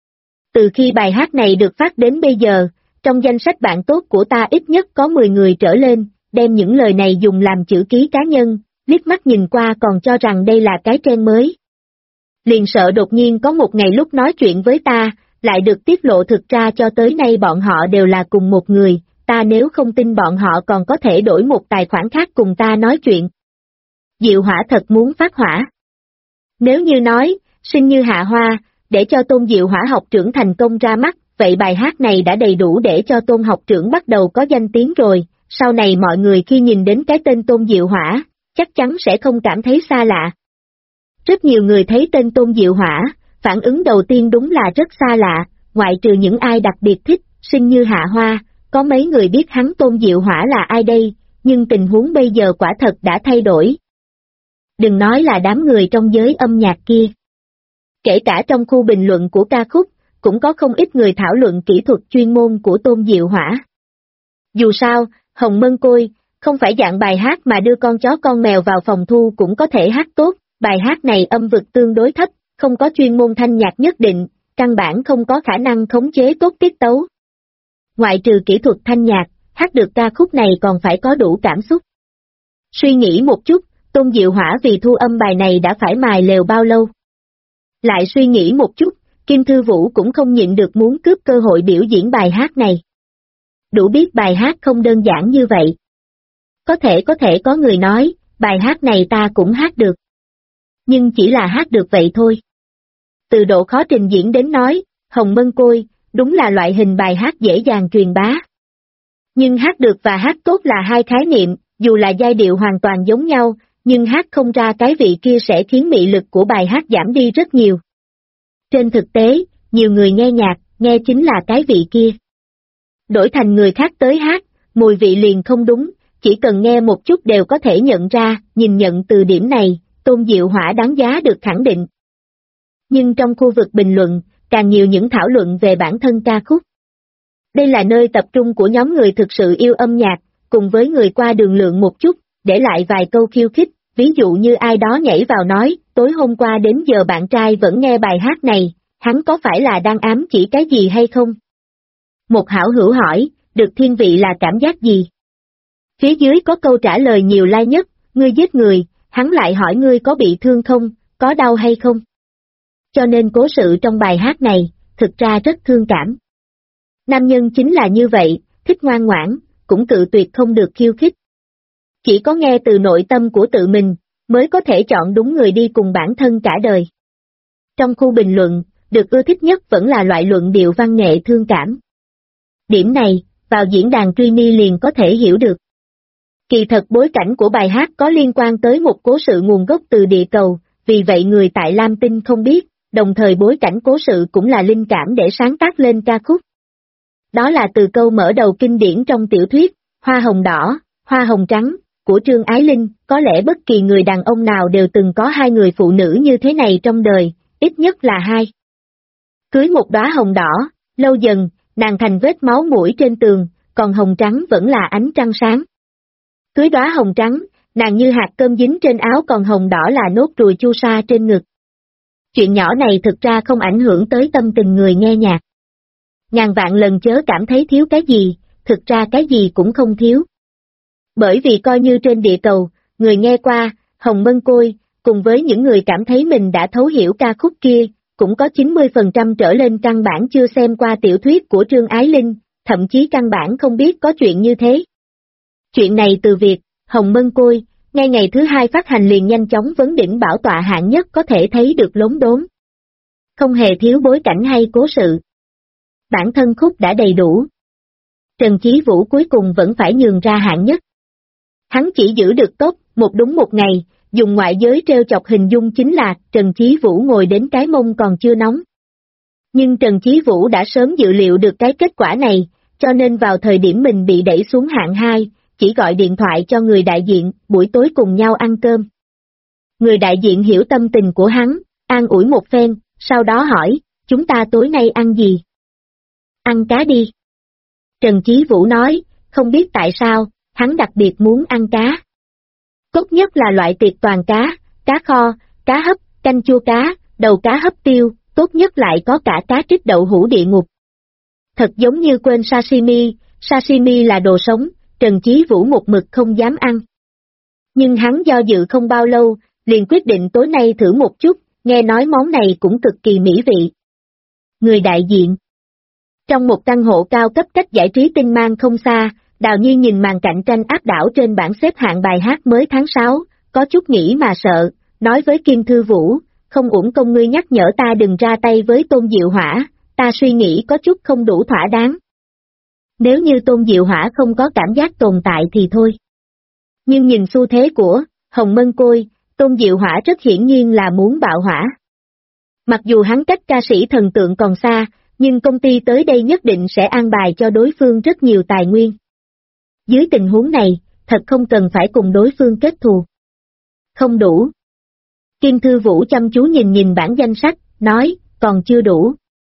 Từ khi bài hát này được phát đến bây giờ, trong danh sách bạn tốt của ta ít nhất có 10 người trở lên, đem những lời này dùng làm chữ ký cá nhân, liếc mắt nhìn qua còn cho rằng đây là cái trend mới. Liền sợ đột nhiên có một ngày lúc nói chuyện với ta, lại được tiết lộ thực ra cho tới nay bọn họ đều là cùng một người, ta nếu không tin bọn họ còn có thể đổi một tài khoản khác cùng ta nói chuyện. Diệu Hỏa thật muốn phát hỏa. Nếu như nói, sinh như hạ hoa, để cho Tôn Diệu Hỏa học trưởng thành công ra mắt, vậy bài hát này đã đầy đủ để cho Tôn học trưởng bắt đầu có danh tiếng rồi, sau này mọi người khi nhìn đến cái tên Tôn Diệu Hỏa, chắc chắn sẽ không cảm thấy xa lạ. Rất nhiều người thấy tên Tôn Diệu Hỏa, phản ứng đầu tiên đúng là rất xa lạ, ngoại trừ những ai đặc biệt thích, sinh như hạ hoa, có mấy người biết hắn Tôn Diệu Hỏa là ai đây, nhưng tình huống bây giờ quả thật đã thay đổi. Đừng nói là đám người trong giới âm nhạc kia. Kể cả trong khu bình luận của ca khúc, cũng có không ít người thảo luận kỹ thuật chuyên môn của Tôn Diệu Hỏa. Dù sao, Hồng Mân Côi, không phải dạng bài hát mà đưa con chó con mèo vào phòng thu cũng có thể hát tốt, bài hát này âm vực tương đối thấp, không có chuyên môn thanh nhạc nhất định, căn bản không có khả năng khống chế tốt tiết tấu. Ngoại trừ kỹ thuật thanh nhạc, hát được ca khúc này còn phải có đủ cảm xúc. Suy nghĩ một chút, Tôn Diệu Hỏa vì thu âm bài này đã phải mài lều bao lâu. Lại suy nghĩ một chút, Kim Thư Vũ cũng không nhịn được muốn cướp cơ hội biểu diễn bài hát này. Đủ biết bài hát không đơn giản như vậy. Có thể có người nói, bài hát này ta cũng hát được. Nhưng chỉ là hát được vậy thôi. Từ độ khó trình diễn đến nói, Hồng Mân Côi, đúng là loại hình bài hát dễ dàng truyền bá. Nhưng hát được và hát tốt là hai khái niệm, dù là giai điệu hoàn toàn giống nhau, nhưng hát không ra cái vị kia sẽ khiến mị lực của bài hát giảm đi rất nhiều. Trên thực tế, nhiều người nghe nhạc, nghe chính là cái vị kia. Đổi thành người khác tới hát, mùi vị liền không đúng, chỉ cần nghe một chút đều có thể nhận ra, nhìn nhận từ điểm này, Tôn Diệu Hỏa đáng giá được khẳng định. Nhưng trong khu vực bình luận, càng nhiều những thảo luận về bản thân ca khúc. Đây là nơi tập trung của nhóm người thực sự yêu âm nhạc, cùng với người qua đường lượng một chút, để lại vài câu khiêu khích, ví dụ như ai đó nhảy vào nói, tối hôm qua đến giờ bạn trai vẫn nghe bài hát này, hắn có phải là đang ám chỉ cái gì hay không? Một hảo hữu hỏi, được thiên vị là cảm giác gì? Phía dưới có câu trả lời nhiều like nhất, ngươi giết người, hắn lại hỏi ngươi có bị thương không, có đau hay không? Cho nên cố sự trong bài hát này, thực ra rất thương cảm. Nam nhân chính là như vậy, thích ngoan ngoãn, cũng cự tuyệt không được khiêu khích. Chỉ có nghe từ nội tâm của tự mình, mới có thể chọn đúng người đi cùng bản thân cả đời. Trong khu bình luận, được ưa thích nhất vẫn là loại luận điệu văn nghệ thương cảm. Điểm này, vào diễn đàn Trini liền có thể hiểu được. Kỳ thật bối cảnh của bài hát có liên quan tới một cố sự nguồn gốc từ địa cầu, vì vậy người tại Lam Tinh không biết, đồng thời bối cảnh cố sự cũng là linh cảm để sáng tác lên ca khúc. Đó là từ câu mở đầu kinh điển trong tiểu thuyết, Hoa hồng đỏ, hoa hồng trắng, của Trương Ái Linh. Có lẽ bất kỳ người đàn ông nào đều từng có hai người phụ nữ như thế này trong đời, ít nhất là hai. Cưới một đóa hồng đỏ, lâu dần, nàng thành vết máu mũi trên tường, còn hồng trắng vẫn là ánh trăng sáng. Cưới đóa hồng trắng, nàng như hạt cơm dính trên áo, còn hồng đỏ là nốt ruồi chu sa trên ngực. Chuyện nhỏ này thực ra không ảnh hưởng tới tâm tình người nghe nhạc. Ngàn vạn lần chớ cảm thấy thiếu cái gì, thực ra cái gì cũng không thiếu. Bởi vì coi như trên địa cầu, người nghe qua Hồng Mân Côi, cùng với những người cảm thấy mình đã thấu hiểu ca khúc kia, cũng có 90% trở lên căn bản chưa xem qua tiểu thuyết của Trương Ái Linh, thậm chí căn bản không biết có chuyện như thế. Chuyện này từ việc Hồng Mân Côi, ngay ngày thứ hai phát hành liền nhanh chóng vấn đỉnh bảo tọa hạng nhất có thể thấy được lốm đốm. Không hề thiếu bối cảnh hay cố sự. Bản thân khúc đã đầy đủ. Trần Chí Vũ cuối cùng vẫn phải nhường ra hạng nhất. Hắn chỉ giữ được top một đúng một ngày, dùng ngoại giới trêu chọc hình dung chính là Trần Chí Vũ ngồi đến cái mông còn chưa nóng. Nhưng Trần Chí Vũ đã sớm dự liệu được cái kết quả này, cho nên vào thời điểm mình bị đẩy xuống hạng 2, chỉ gọi điện thoại cho người đại diện, buổi tối cùng nhau ăn cơm. Người đại diện hiểu tâm tình của hắn, an ủi một phen, sau đó hỏi, chúng ta tối nay ăn gì? Ăn cá đi. Trần Chí Vũ nói, không biết tại sao, hắn đặc biệt muốn ăn cá. Tốt nhất là loại tiệc toàn cá, cá kho, cá hấp, canh chua cá, đầu cá hấp tiêu, tốt nhất lại có cả cá trích đậu hũ địa ngục. Thật giống như quên sashimi là đồ sống, Trần Chí Vũ một mực không dám ăn. Nhưng hắn do dự không bao lâu, liền quyết định tối nay thử một chút, nghe nói món này cũng cực kỳ mỹ vị. Người đại diện. Trong một căn hộ cao cấp cách giải trí tinh mang không xa, Đào Nhiên nhìn màn cạnh tranh áp đảo trên bảng xếp hạng bài hát mới tháng 6, có chút nghĩ mà sợ, nói với Kim Thư Vũ, không uổng công ngươi nhắc nhở ta đừng ra tay với Tôn Diệu Hỏa, ta suy nghĩ có chút không đủ thỏa đáng. Nếu như Tôn Diệu Hỏa không có cảm giác tồn tại thì thôi. Nhưng nhìn xu thế của Hồng Mân Côi, Tôn Diệu Hỏa rất hiển nhiên là muốn bạo hỏa. Mặc dù hắn cách ca sĩ thần tượng còn xa, nhưng công ty tới đây nhất định sẽ an bài cho đối phương rất nhiều tài nguyên. Dưới tình huống này, thật không cần phải cùng đối phương kết thù. Không đủ. Kim Thư Vũ chăm chú nhìn bản danh sách, nói, còn chưa đủ.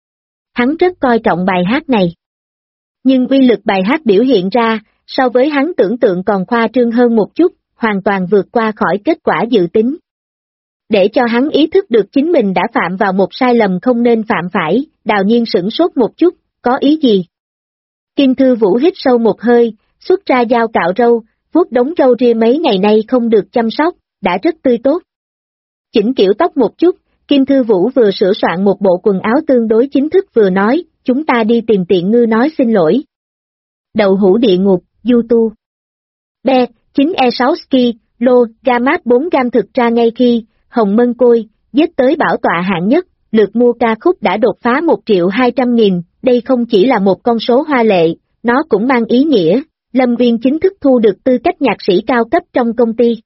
Hắn rất coi trọng bài hát này. Nhưng uy lực bài hát biểu hiện ra, so với hắn tưởng tượng còn khoa trương hơn một chút, hoàn toàn vượt qua khỏi kết quả dự tính. Để cho hắn ý thức được chính mình đã phạm vào một sai lầm không nên phạm phải, Đào Nhiên sửng sốt một chút, có ý gì? Kim Thư Vũ hít sâu một hơi, xuất ra dao cạo râu, vuốt đống râu ria mấy ngày nay không được chăm sóc, đã rất tươi tốt. Chỉnh kiểu tóc một chút, Kim Thư Vũ vừa sửa soạn một bộ quần áo tương đối chính thức vừa nói, chúng ta đi tìm Tiện Ngư nói xin lỗi. Đậu hũ địa ngục, YouTube. B, 9E6 Ski, Lô, Gamat 4 gam thực ra ngay khi Hồng Mân Côi, giết tới bảo tọa hạng nhất, lượt mua ca khúc đã đột phá 1.200.000, đây không chỉ là một con số hoa lệ, nó cũng mang ý nghĩa, Lâm Viên chính thức thu được tư cách nhạc sĩ cao cấp trong công ty.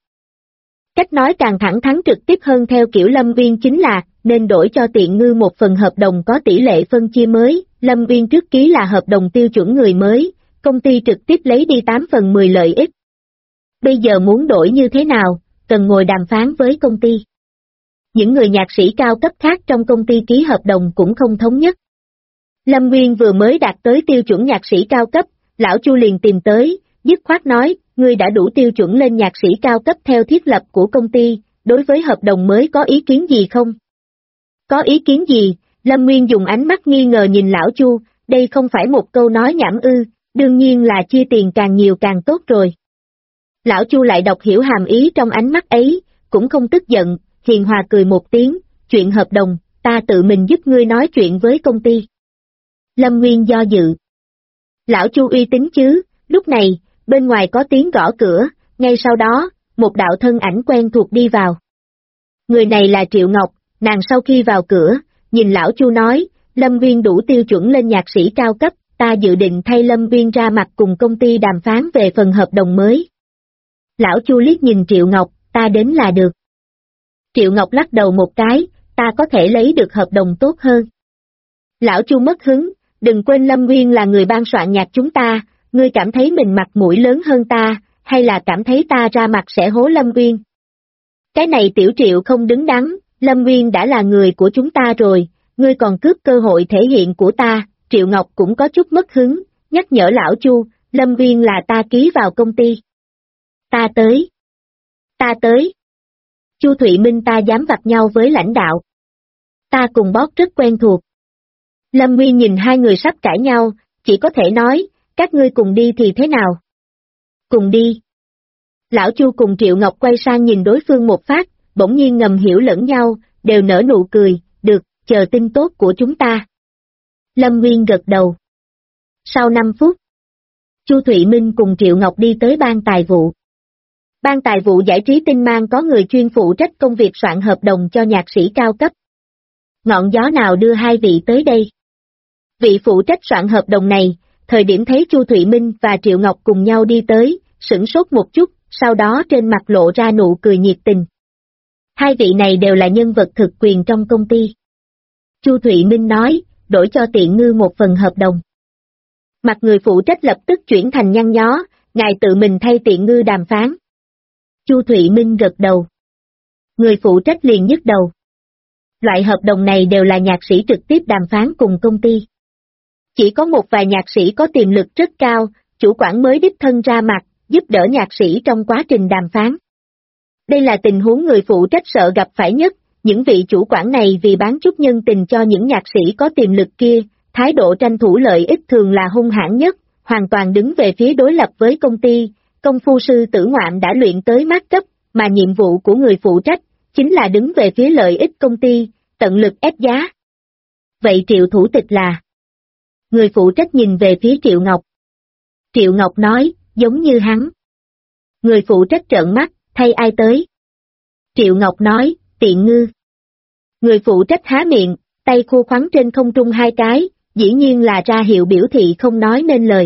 Cách nói càng thẳng thắn trực tiếp hơn theo kiểu Lâm Viên chính là, nên đổi cho Tiện Ngư một phần hợp đồng có tỷ lệ phân chia mới, Lâm Viên trước ký là hợp đồng tiêu chuẩn người mới, công ty trực tiếp lấy đi 8/10 lợi ích. Bây giờ muốn đổi như thế nào, cần ngồi đàm phán với công ty. Những người nhạc sĩ cao cấp khác trong công ty ký hợp đồng cũng không thống nhất. Lâm Nguyên vừa mới đạt tới tiêu chuẩn nhạc sĩ cao cấp, lão Chu liền tìm tới, dứt khoát nói, ngươi đã đủ tiêu chuẩn lên nhạc sĩ cao cấp theo thiết lập của công ty, đối với hợp đồng mới có ý kiến gì không? Có ý kiến gì? Lâm Nguyên dùng ánh mắt nghi ngờ nhìn lão Chu, đây không phải một câu nói nhảm ư, đương nhiên là chia tiền càng nhiều càng tốt rồi. Lão Chu lại đọc hiểu hàm ý trong ánh mắt ấy, cũng không tức giận, hiền hòa cười một tiếng, chuyện hợp đồng, ta tự mình giúp ngươi nói chuyện với công ty. Lâm Nguyên do dự. Lão Chu uy tín chứ, lúc này, bên ngoài có tiếng gõ cửa, ngay sau đó, một đạo thân ảnh quen thuộc đi vào. Người này là Triệu Ngọc, nàng sau khi vào cửa, nhìn lão Chu nói, Lâm Nguyên đủ tiêu chuẩn lên nhạc sĩ cao cấp, ta dự định thay Lâm Nguyên ra mặt cùng công ty đàm phán về phần hợp đồng mới. Lão Chu liếc nhìn Triệu Ngọc, ta đến là được. Triệu Ngọc lắc đầu một cái, ta có thể lấy được hợp đồng tốt hơn. Lão Chu mất hứng, Đừng quên Lâm Nguyên là người ban soạn nhạc chúng ta, ngươi cảm thấy mình mặt mũi lớn hơn ta, hay là cảm thấy ta ra mặt sẽ hố Lâm Nguyên? Cái này Tiểu Triệu không đứng đắn, Lâm Nguyên đã là người của chúng ta rồi, ngươi còn cướp cơ hội thể hiện của ta. Triệu Ngọc cũng có chút mất hứng, nhắc nhở lão Chu, Lâm Nguyên là ta ký vào công ty. Ta tới. Ta tới. Chu Thụy Minh ta dám vạch nhau với lãnh đạo. Ta cùng Boss rất quen thuộc. Lâm Nguyên nhìn hai người sắp cãi nhau, chỉ có thể nói, các ngươi cùng đi thì thế nào? Cùng đi. Lão Chu cùng Triệu Ngọc quay sang nhìn đối phương một phát, bỗng nhiên ngầm hiểu lẫn nhau, đều nở nụ cười, được, chờ tin tốt của chúng ta. Lâm Nguyên gật đầu. Sau 5 phút, Chu Thụy Minh cùng Triệu Ngọc đi tới ban tài vụ. Ban tài vụ giải trí Tinh Mang có người chuyên phụ trách công việc soạn hợp đồng cho nhạc sĩ cao cấp. Ngọn gió nào đưa hai vị tới đây? Vị phụ trách soạn hợp đồng này, thời điểm thấy Chu Thụy Minh và Triệu Ngọc cùng nhau đi tới, sửng sốt một chút, sau đó trên mặt lộ ra nụ cười nhiệt tình. Hai vị này đều là nhân vật thực quyền trong công ty. Chu Thụy Minh nói, đổi cho Tiện Ngư một phần hợp đồng. Mặt người phụ trách lập tức chuyển thành nhăn nhó, ngài tự mình thay Tiện Ngư đàm phán. Chu Thụy Minh gật đầu. Người phụ trách liền nhức đầu. Loại hợp đồng này đều là nhạc sĩ trực tiếp đàm phán cùng công ty. Chỉ có một vài nhạc sĩ có tiềm lực rất cao, chủ quản mới đích thân ra mặt, giúp đỡ nhạc sĩ trong quá trình đàm phán. Đây là tình huống người phụ trách sợ gặp phải nhất, những vị chủ quản này vì bán chút nhân tình cho những nhạc sĩ có tiềm lực kia, thái độ tranh thủ lợi ích thường là hung hãn nhất, hoàn toàn đứng về phía đối lập với công ty. Công phu sư Tử Ngoạm đã luyện tới mát cấp, mà nhiệm vụ của người phụ trách chính là đứng về phía lợi ích công ty, tận lực ép giá. Vậy Triệu thủ tịch là? Người phụ trách nhìn về phía Triệu Ngọc. Triệu Ngọc nói, giống như hắn. Người phụ trách trợn mắt, thay ai tới? Triệu Ngọc nói, Tiện Ngư. Người phụ trách há miệng, tay khô khoắn trên không trung hai cái, dĩ nhiên là ra hiệu biểu thị không nói nên lời.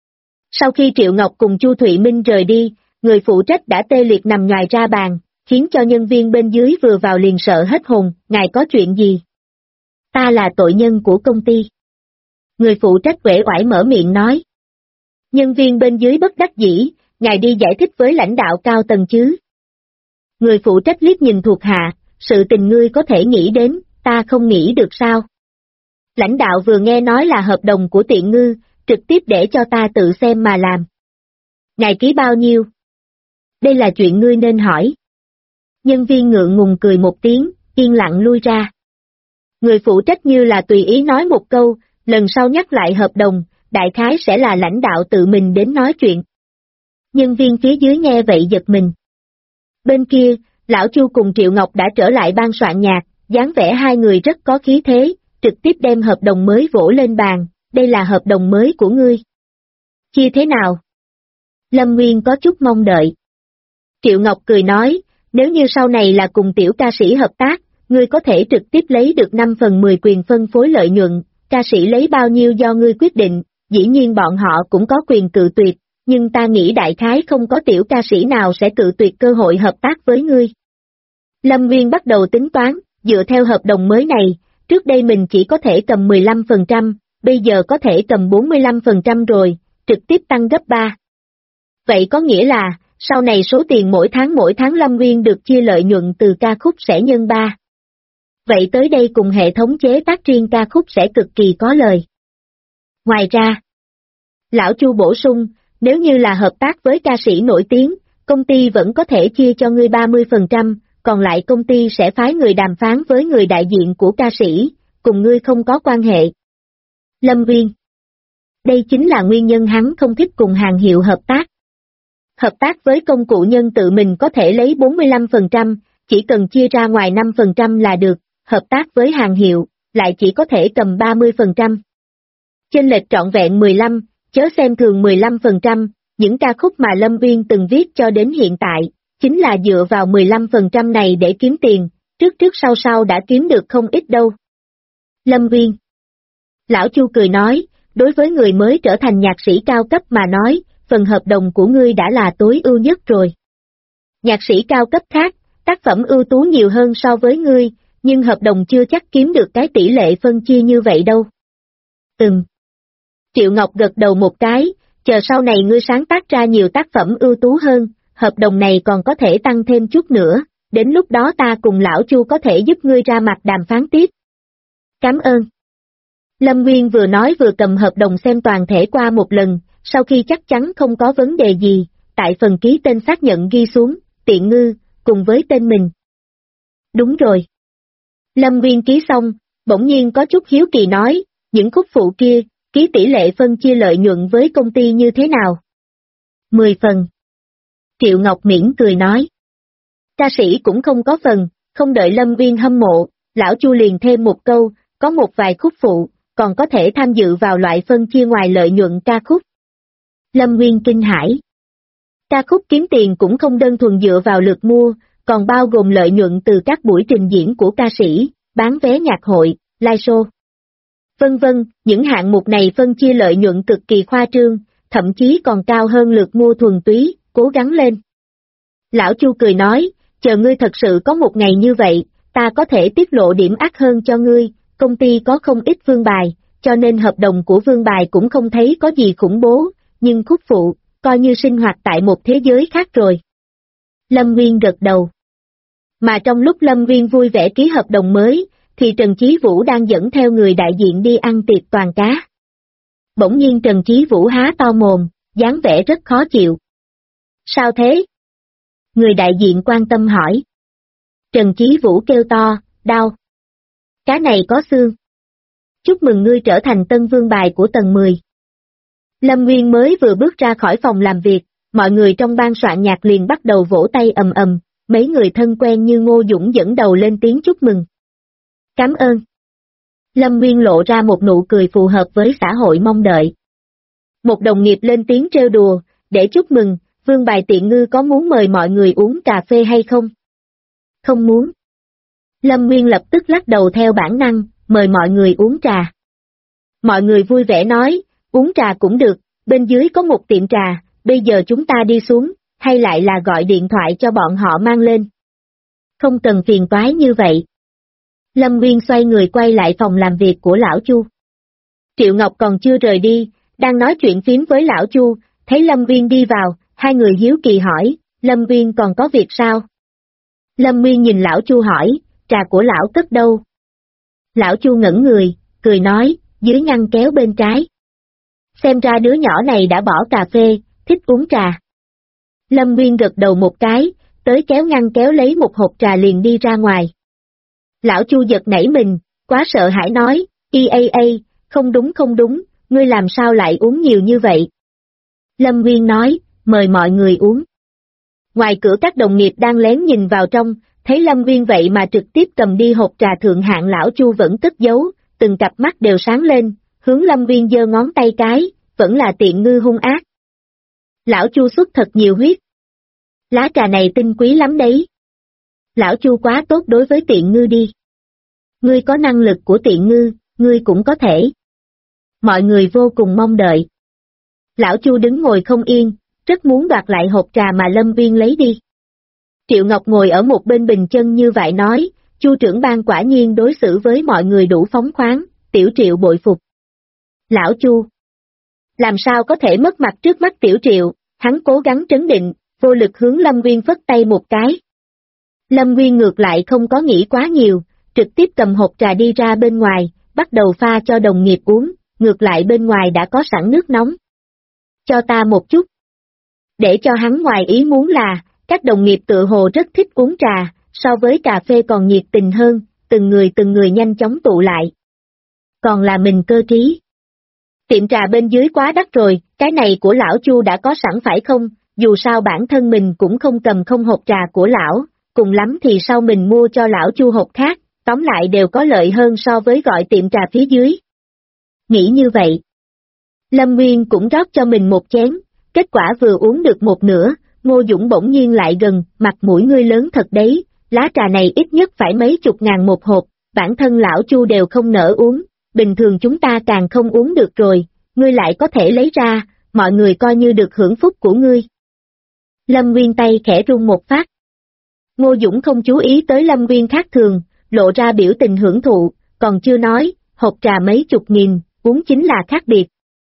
Sau khi Triệu Ngọc cùng Chu Thụy Minh rời đi, người phụ trách đã tê liệt nằm nhoài ra bàn, khiến cho nhân viên bên dưới vừa vào liền sợ hết hồn, ngài có chuyện gì? Ta là tội nhân của công ty. Người phụ trách uể oải mở miệng nói. Nhân viên bên dưới bất đắc dĩ, ngài đi giải thích với lãnh đạo cao tầng chứ. Người phụ trách liếc nhìn thuộc hạ, sự tình ngươi có thể nghĩ đến, ta không nghĩ được sao? Lãnh đạo vừa nghe nói là hợp đồng của Tiện Ngư, trực tiếp để cho ta tự xem mà làm. Ngài ký bao nhiêu? Đây là chuyện ngươi nên hỏi. Nhân viên ngượng ngùng cười một tiếng, yên lặng lui ra. Người phụ trách như là tùy ý nói một câu, lần sau nhắc lại hợp đồng, đại khái sẽ là lãnh đạo tự mình đến nói chuyện. Nhân viên phía dưới nghe vậy giật mình. Bên kia, lão Chu cùng Triệu Ngọc đã trở lại ban soạn nhạc, dáng vẻ hai người rất có khí thế, trực tiếp đem hợp đồng mới vỗ lên bàn, đây là hợp đồng mới của ngươi. Chia thế nào? Lâm Nguyên có chút mong đợi. Triệu Ngọc cười nói, nếu như sau này là cùng tiểu ca sĩ hợp tác, ngươi có thể trực tiếp lấy được 5/10 quyền phân phối lợi nhuận, ca sĩ lấy bao nhiêu do ngươi quyết định, dĩ nhiên bọn họ cũng có quyền cự tuyệt, nhưng ta nghĩ đại khái không có tiểu ca sĩ nào sẽ cự tuyệt cơ hội hợp tác với ngươi. Lâm Nguyên bắt đầu tính toán, dựa theo hợp đồng mới này, trước đây mình chỉ có thể cầm 15%, bây giờ có thể cầm 45% rồi, trực tiếp tăng gấp 3. Vậy có nghĩa là, sau này số tiền mỗi tháng Lâm Nguyên được chia lợi nhuận từ ca khúc sẽ nhân 3. Vậy tới đây cùng hệ thống chế tác riêng ca khúc sẽ cực kỳ có lời. Ngoài ra, lão Chu bổ sung, nếu như là hợp tác với ca sĩ nổi tiếng, công ty vẫn có thể chia cho ngươi 30%, còn lại công ty sẽ phái người đàm phán với người đại diện của ca sĩ, cùng ngươi không có quan hệ. Lâm Nguyên. Đây chính là nguyên nhân hắn không thích cùng hàng hiệu hợp tác. Hợp tác với công cụ nhân tự mình có thể lấy 45%, chỉ cần chia ra ngoài 5% là được, hợp tác với hàng hiệu, lại chỉ có thể cầm 30%. Chênh lệch trọn vẹn 15, chớ xem thường 15%, những ca khúc mà Lâm Nguyên từng viết cho đến hiện tại, chính là dựa vào 15% này để kiếm tiền, trước sau đã kiếm được không ít đâu. Lâm Nguyên. Lão Chu cười nói, đối với người mới trở thành nhạc sĩ cao cấp mà nói, phần hợp đồng của ngươi đã là tối ưu nhất rồi. Nhạc sĩ cao cấp khác, tác phẩm ưu tú nhiều hơn so với ngươi, nhưng hợp đồng chưa chắc kiếm được cái tỷ lệ phân chia như vậy đâu. Triệu Ngọc gật đầu một cái, chờ sau này ngươi sáng tác ra nhiều tác phẩm ưu tú hơn, hợp đồng này còn có thể tăng thêm chút nữa, đến lúc đó ta cùng lão Chu có thể giúp ngươi ra mặt đàm phán tiếp. Cảm ơn. Lâm Nguyên vừa nói vừa cầm hợp đồng xem toàn thể qua một lần, sau khi chắc chắn không có vấn đề gì, tại phần ký tên xác nhận ghi xuống, Tiện Ngư, cùng với tên mình. Đúng rồi. Lâm Nguyên ký xong, bỗng nhiên có chút hiếu kỳ nói, những khúc phụ kia, ký tỷ lệ phân chia lợi nhuận với công ty như thế nào? 10 phần. Triệu Ngọc miễn cười nói. Ca sĩ cũng không có phần, không đợi Lâm Nguyên hâm mộ, lão Chu liền thêm một câu, có một vài khúc phụ, còn có thể tham dự vào loại phân chia ngoài lợi nhuận ca khúc. Lâm Nguyên kinh hãi. Ca khúc kiếm tiền cũng không đơn thuần dựa vào lượt mua, còn bao gồm lợi nhuận từ các buổi trình diễn của ca sĩ, bán vé nhạc hội, live show. Vân vân, những hạng mục này phân chia lợi nhuận cực kỳ khoa trương, thậm chí còn cao hơn lượt mua thuần túy, cố gắng lên. Lão Chu cười nói, chờ ngươi thật sự có một ngày như vậy, ta có thể tiết lộ điểm ác hơn cho ngươi, công ty có không ít vương bài, cho nên hợp đồng của vương bài cũng không thấy có gì khủng bố, nhưng khúc phụ, coi như sinh hoạt tại một thế giới khác rồi. Lâm Nguyên gật đầu. Mà trong lúc Lâm Nguyên vui vẻ ký hợp đồng mới, thì Trần Chí Vũ đang dẫn theo người đại diện đi ăn tiệc toàn cá. Bỗng nhiên Trần Chí Vũ há to mồm, dáng vẻ rất khó chịu. Sao thế? Người đại diện quan tâm hỏi. Trần Chí Vũ kêu to, đau. Cá này có xương. Chúc mừng ngươi trở thành tân vương bài của tầng 10. Lâm Nguyên mới vừa bước ra khỏi phòng làm việc, mọi người trong ban soạn nhạc liền bắt đầu vỗ tay ầm ầm, mấy người thân quen như Ngô Dũng dẫn đầu lên tiếng chúc mừng. Cảm ơn. Lâm Nguyên lộ ra một nụ cười phù hợp với xã hội mong đợi. Một đồng nghiệp lên tiếng trêu đùa, để chúc mừng, vương bài Tiện Ngư có muốn mời mọi người uống cà phê hay không? Không muốn. Lâm Nguyên lập tức lắc đầu theo bản năng, mời mọi người uống trà. Mọi người vui vẻ nói, uống trà cũng được, bên dưới có một tiệm trà, bây giờ chúng ta đi xuống, hay lại là gọi điện thoại cho bọn họ mang lên. Không cần phiền toái như vậy. Lâm Nguyên xoay người quay lại phòng làm việc của lão Chu. Triệu Ngọc còn chưa rời đi, đang nói chuyện phím với lão Chu, thấy Lâm Nguyên đi vào, hai người hiếu kỳ hỏi, Lâm Nguyên còn có việc sao? Lâm Nguyên nhìn lão Chu hỏi, trà của lão cất đâu? Lão Chu ngẩn người, cười nói, dưới ngăn kéo bên trái. Xem ra đứa nhỏ này đã bỏ cà phê, thích uống trà. Lâm Nguyên gật đầu một cái, tới kéo ngăn kéo lấy một hộp trà liền đi ra ngoài. Lão Chu giật nảy mình, quá sợ hãi nói, không đúng, ngươi làm sao lại uống nhiều như vậy? Lâm Nguyên nói, mời mọi người uống. Ngoài cửa các đồng nghiệp đang lén nhìn vào trong, thấy Lâm Nguyên vậy mà trực tiếp cầm đi hộp trà thượng hạng lão Chu vẫn cất giấu, từng cặp mắt đều sáng lên, hướng Lâm Nguyên giơ ngón tay cái, vẫn là Tiện Ngư hung ác. Lão Chu xuất thật nhiều huyết. Lá trà này tinh quý lắm đấy. Lão Chu quá tốt đối với Tiện Ngư đi. Ngươi có năng lực của Tiện Ngư, ngươi cũng có thể. Mọi người vô cùng mong đợi. Lão Chu đứng ngồi không yên, rất muốn đoạt lại hộp trà mà Lâm Nguyên lấy đi. Triệu Ngọc ngồi ở một bên bình chân như vậy nói, Chu trưởng ban quả nhiên đối xử với mọi người đủ phóng khoáng, Tiểu Triệu bội phục. Lão Chu. Làm sao có thể mất mặt trước mắt Tiểu Triệu, hắn cố gắng trấn định, vô lực hướng Lâm Nguyên phất tay một cái. Lâm Nguyên ngược lại không có nghĩ quá nhiều, trực tiếp cầm hộp trà đi ra bên ngoài, bắt đầu pha cho đồng nghiệp uống, ngược lại bên ngoài đã có sẵn nước nóng. Cho ta một chút. Để cho hắn ngoài ý muốn là, các đồng nghiệp tự hồ rất thích uống trà, so với cà phê còn nhiệt tình hơn, từng người nhanh chóng tụ lại. Còn là mình cơ trí. Tiệm trà bên dưới quá đắt rồi, cái này của lão Chu đã có sẵn phải không, dù sao bản thân mình cũng không cầm không hộp trà của lão, cùng lắm thì sau mình mua cho lão Chu hộp khác, tóm lại đều có lợi hơn so với gọi tiệm trà phía dưới. Nghĩ như vậy. Lâm Nguyên cũng rót cho mình một chén, kết quả vừa uống được một nửa, Ngô Dũng bỗng nhiên lại gần, mặt mũi ngươi lớn thật đấy, lá trà này ít nhất phải mấy chục ngàn một hộp, bản thân lão Chu đều không nỡ uống, bình thường chúng ta càng không uống được rồi, ngươi lại có thể lấy ra, mọi người coi như được hưởng phúc của ngươi. Lâm Nguyên tay khẽ rung một phát. Ngô Dũng không chú ý tới Lâm Nguyên khác thường, lộ ra biểu tình hưởng thụ, còn chưa nói, hộp trà mấy chục nghìn, uống chính là khác biệt.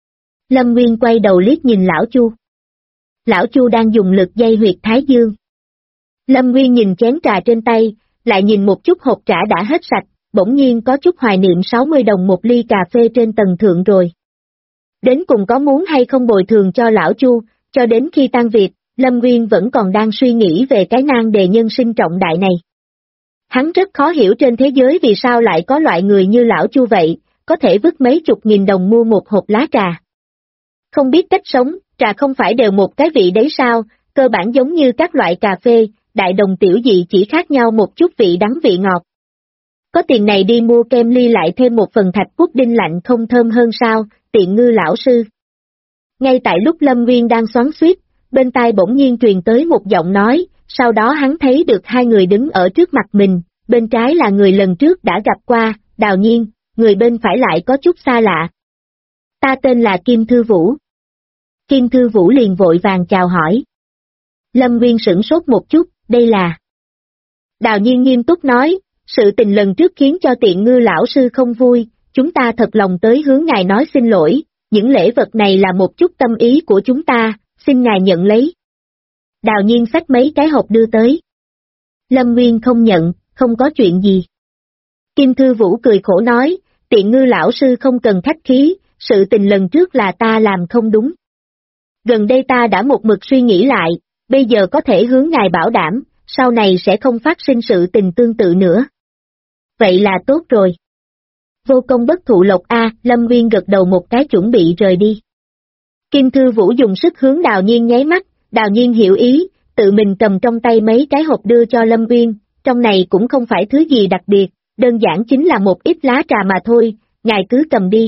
Lâm Nguyên quay đầu liếc nhìn lão Chu. Lão Chu đang dùng lực dây huyệt thái dương. Lâm Nguyên nhìn chén trà trên tay, lại nhìn một chút hộp trà đã hết sạch, bỗng nhiên có chút hoài niệm 60 đồng một ly cà phê trên tầng thượng rồi. Đến cùng có muốn hay không bồi thường cho lão Chu, cho đến khi tan việc, Lâm Nguyên vẫn còn đang suy nghĩ về cái nan đề nhân sinh trọng đại này. Hắn rất khó hiểu trên thế giới vì sao lại có loại người như lão Chu vậy, có thể vứt mấy chục nghìn đồng mua một hộp lá trà. Không biết cách sống, trà không phải đều một cái vị đấy sao, cơ bản giống như các loại cà phê, đại đồng tiểu dị chỉ khác nhau một chút vị đắng vị ngọt. Có tiền này đi mua kem ly lại thêm một phần thạch pudding lạnh không thơm hơn sao, tiện ngư lão sư. Ngay tại lúc Lâm Nguyên đang xoắn xuýt, bên tai bỗng nhiên truyền tới một giọng nói, sau đó hắn thấy được hai người đứng ở trước mặt mình, bên trái là người lần trước đã gặp qua, Đào Nhiên, người bên phải lại có chút xa lạ. Ta tên là Kim Thư Vũ. Kim Thư Vũ liền vội vàng chào hỏi. Lâm Nguyên sửng sốt một chút, đây là... Đào Nhiên nghiêm túc nói, sự tình lần trước khiến cho tiện ngư lão sư không vui, chúng ta thật lòng tới hướng ngài nói xin lỗi, những lễ vật này là một chút tâm ý của chúng ta, xin ngài nhận lấy. Đào Nhiên xách mấy cái hộp đưa tới. Lâm Nguyên không nhận, không có chuyện gì. Kim Thư Vũ cười khổ nói, tiện ngư lão sư không cần khách khí, sự tình lần trước là ta làm không đúng. Gần đây ta đã một mực suy nghĩ lại, bây giờ có thể hướng ngài bảo đảm, sau này sẽ không phát sinh sự tình tương tự nữa. Vậy là tốt rồi. Vô công bất thụ lộc a, Lâm Nguyên gật đầu một cái chuẩn bị rời đi. Kim Thư Vũ dùng sức hướng Đào Nhiên nháy mắt, Đào Nhiên hiểu ý, tự mình cầm trong tay mấy cái hộp đưa cho Lâm Nguyên, trong này cũng không phải thứ gì đặc biệt, đơn giản chính là một ít lá trà mà thôi, ngài cứ cầm đi.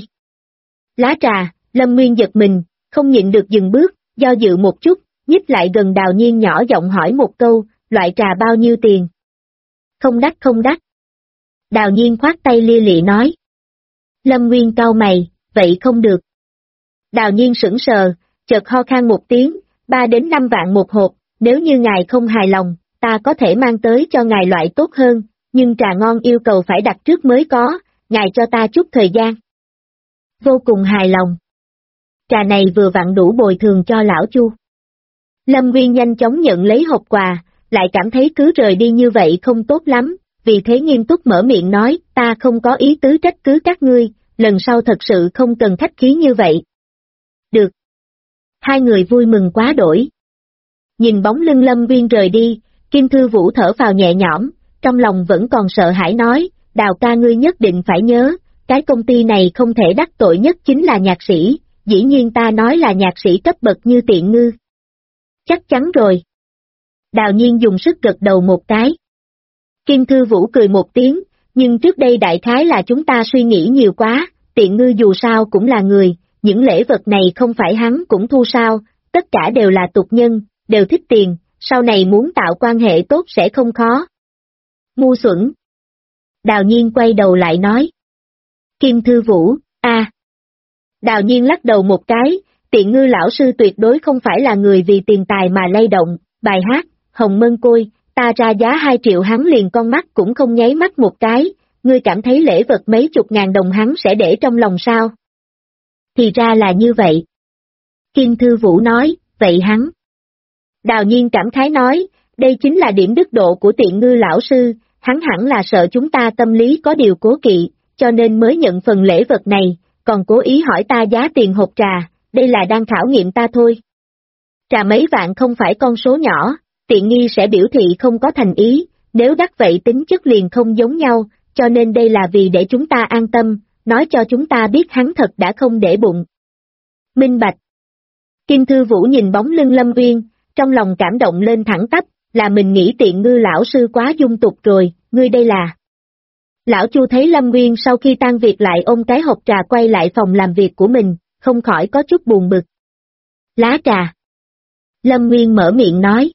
Lá trà, Lâm Nguyên giật mình, không nhịn được dừng bước, do dự một chút, nhích lại gần Đào Nhiên nhỏ giọng hỏi một câu, loại trà bao nhiêu tiền? Không đắt không đắt. Đào Nhiên khoát tay lia lịa nói. Lâm Nguyên cau mày, vậy không được. Đào Nhiên sững sờ, chợt ho khan một tiếng, 3 đến 5 vạn một hộp, nếu như ngài không hài lòng, ta có thể mang tới cho ngài loại tốt hơn, nhưng trà ngon yêu cầu phải đặt trước mới có, ngài cho ta chút thời gian. Vô cùng hài lòng. Trà này vừa vặn đủ bồi thường cho lão Chu. Lâm Nguyên nhanh chóng nhận lấy hộp quà, lại cảm thấy cứ rời đi như vậy không tốt lắm, vì thế nghiêm túc mở miệng nói, ta không có ý tứ trách cứ các ngươi, lần sau thật sự không cần khách khí như vậy. Được. Hai người vui mừng quá đổi. Nhìn bóng lưng Lâm Nguyên rời đi, Kim Thư Vũ thở phào nhẹ nhõm, trong lòng vẫn còn sợ hãi nói, Đào ca ngươi nhất định phải nhớ, cái công ty này không thể đắc tội nhất chính là nhạc sĩ, dĩ nhiên ta nói là nhạc sĩ cấp bậc như tiện ngư. Chắc chắn rồi. Đào Nhiên dùng sức gật đầu một cái. Kim Thư Vũ cười một tiếng, nhưng trước đây đại khái là chúng ta suy nghĩ nhiều quá, tiện ngư dù sao cũng là người, những lễ vật này không phải hắn cũng thu sao, tất cả đều là tục nhân, đều thích tiền, sau này muốn tạo quan hệ tốt sẽ không khó. Ngu xuẩn. Đào Nhiên quay đầu lại nói. Kim Thư Vũ, a. Đào Nhiên lắc đầu một cái, tiện ngư lão sư tuyệt đối không phải là người vì tiền tài mà lay động, bài hát, Hồng Mân Côi, ta ra giá 2 triệu hắn liền con mắt cũng không nháy mắt một cái, ngươi cảm thấy lễ vật mấy chục ngàn đồng hắn sẽ để trong lòng sao? Thì ra là như vậy. Kim Thư Vũ nói, vậy hắn. Đào Nhiên cảm khái nói, đây chính là điểm đức độ của tiện ngư lão sư, hắn hẳn là sợ chúng ta tâm lý có điều cố kỵ, cho nên mới nhận phần lễ vật này, còn cố ý hỏi ta giá tiền hộp trà, đây là đang khảo nghiệm ta thôi. Trà mấy vạn không phải con số nhỏ, tiện nghi sẽ biểu thị không có thành ý, nếu đắt vậy tính chất liền không giống nhau, cho nên đây là vì để chúng ta an tâm, nói cho chúng ta biết hắn thật đã không để bụng. Minh bạch. Kim Thư Vũ nhìn bóng lưng Lâm Nguyên, trong lòng cảm động lên thẳng tắp, là mình nghĩ tiện ngư lão sư quá dung tục rồi, ngươi đây là. Lão Chu thấy Lâm Nguyên sau khi tan việc lại ôm cái hộp trà quay lại phòng làm việc của mình, không khỏi có chút buồn bực. Lá trà. Lâm Nguyên mở miệng nói.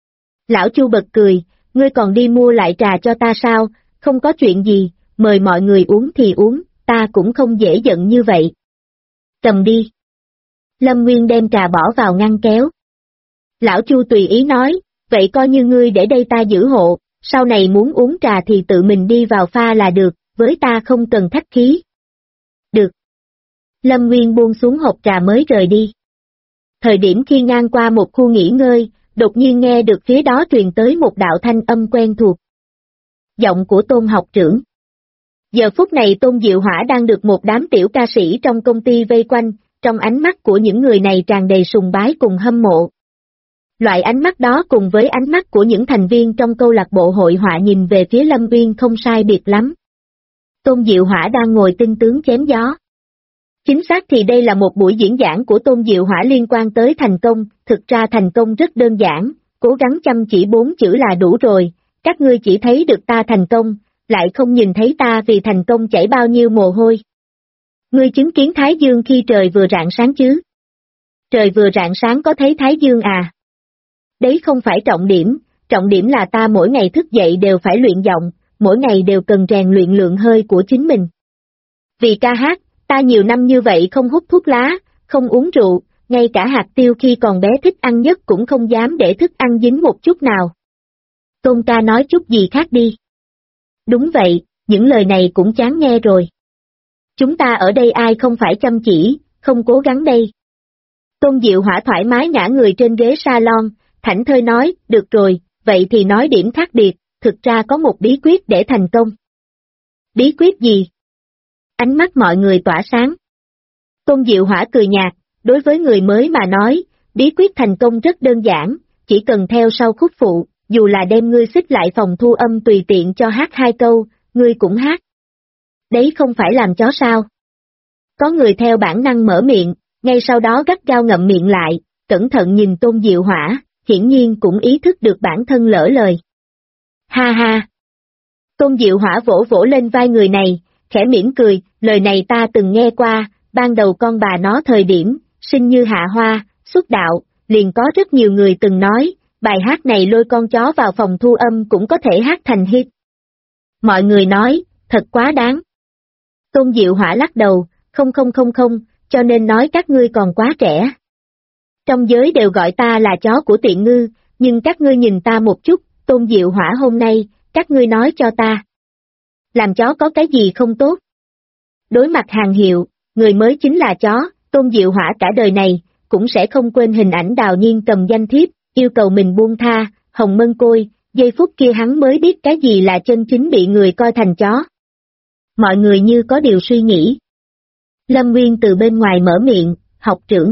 Lão Chu bật cười, ngươi còn đi mua lại trà cho ta sao, không có chuyện gì, mời mọi người uống thì uống, ta cũng không dễ giận như vậy. Cầm đi. Lâm Nguyên đem trà bỏ vào ngăn kéo. Lão Chu tùy ý nói, vậy coi như ngươi để đây ta giữ hộ, sau này muốn uống trà thì tự mình đi vào pha là được, với ta không cần khách khí. Được. Lâm Nguyên buông xuống hộp trà mới rời đi. Thời điểm khi ngang qua một khu nghỉ ngơi, đột nhiên nghe được phía đó truyền tới một đạo thanh âm quen thuộc. Giọng của Tôn học trưởng. Giờ phút này Tôn Diệu Hỏa đang được một đám tiểu ca sĩ trong công ty vây quanh, trong ánh mắt của những người này tràn đầy sùng bái cùng hâm mộ. Loại ánh mắt đó cùng với ánh mắt của những thành viên trong câu lạc bộ hội họa nhìn về phía Lâm Uyên không sai biệt lắm. Tôn Diệu Hỏa đang ngồi tinh tướng chém gió. Chính xác thì đây là một buổi diễn giảng của Tôn Diệu Hỏa liên quan tới thành công, thực ra thành công rất đơn giản, cố gắng chăm chỉ 4 chữ là đủ rồi, các ngươi chỉ thấy được ta thành công, lại không nhìn thấy ta vì thành công chảy bao nhiêu mồ hôi. Ngươi chứng kiến Thái Dương khi trời vừa rạng sáng chứ? Trời vừa rạng sáng có thấy Thái Dương à? Đấy không phải trọng điểm là ta mỗi ngày thức dậy đều phải luyện giọng, mỗi ngày đều cần rèn luyện lượng hơi của chính mình. Vì ca hát, ta nhiều năm như vậy không hút thuốc lá, không uống rượu, ngay cả hạt tiêu khi còn bé thích ăn nhất cũng không dám để thức ăn dính một chút nào. Tôn ca nói chút gì khác đi. Đúng vậy, những lời này cũng chán nghe rồi. Chúng ta ở đây ai không phải chăm chỉ, không cố gắng đây. Tôn Diệu Hỏa thoải mái ngã người trên ghế salon, thảnh thơi nói, được rồi, vậy thì nói điểm khác biệt, thực ra có một bí quyết để thành công. Bí quyết gì? Ánh mắt mọi người tỏa sáng. Tôn Diệu Hỏa cười nhạt, đối với người mới mà nói, bí quyết thành công rất đơn giản, chỉ cần theo sau khúc phụ, dù là đem ngươi xích lại phòng thu âm tùy tiện cho hát 2 câu, ngươi cũng hát. Đấy không phải làm chó sao? Có người theo bản năng mở miệng, ngay sau đó gắt gao ngậm miệng lại, cẩn thận nhìn Tôn Diệu Hỏa, hiển nhiên cũng ý thức được bản thân lỡ lời. Ha ha! Tôn Diệu Hỏa vỗ vỗ lên vai người này, khẽ mỉm cười, lời này ta từng nghe qua, ban đầu con bà nó thời điểm, sinh như hạ hoa, xuất đạo, liền có rất nhiều người từng nói, bài hát này lôi con chó vào phòng thu âm cũng có thể hát thành hit. Mọi người nói, thật quá đáng. Tôn Diệu Hỏa lắc đầu, không, cho nên nói các ngươi còn quá trẻ. Trong giới đều gọi ta là chó của tiện ngư, nhưng các ngươi nhìn ta một chút, Tôn Diệu Hỏa hôm nay, các ngươi nói cho ta. Làm chó có cái gì không tốt? Đối mặt hàng hiệu, người mới chính là chó, Tôn Diệu Hỏa cả đời này, cũng sẽ không quên hình ảnh Đào Nhiên cầm danh thiếp, yêu cầu mình buông tha, hồng mân côi, giây phút kia hắn mới biết cái gì là chân chính bị người coi thành chó. Mọi người như có điều suy nghĩ. Lâm Nguyên từ bên ngoài mở miệng, học trưởng.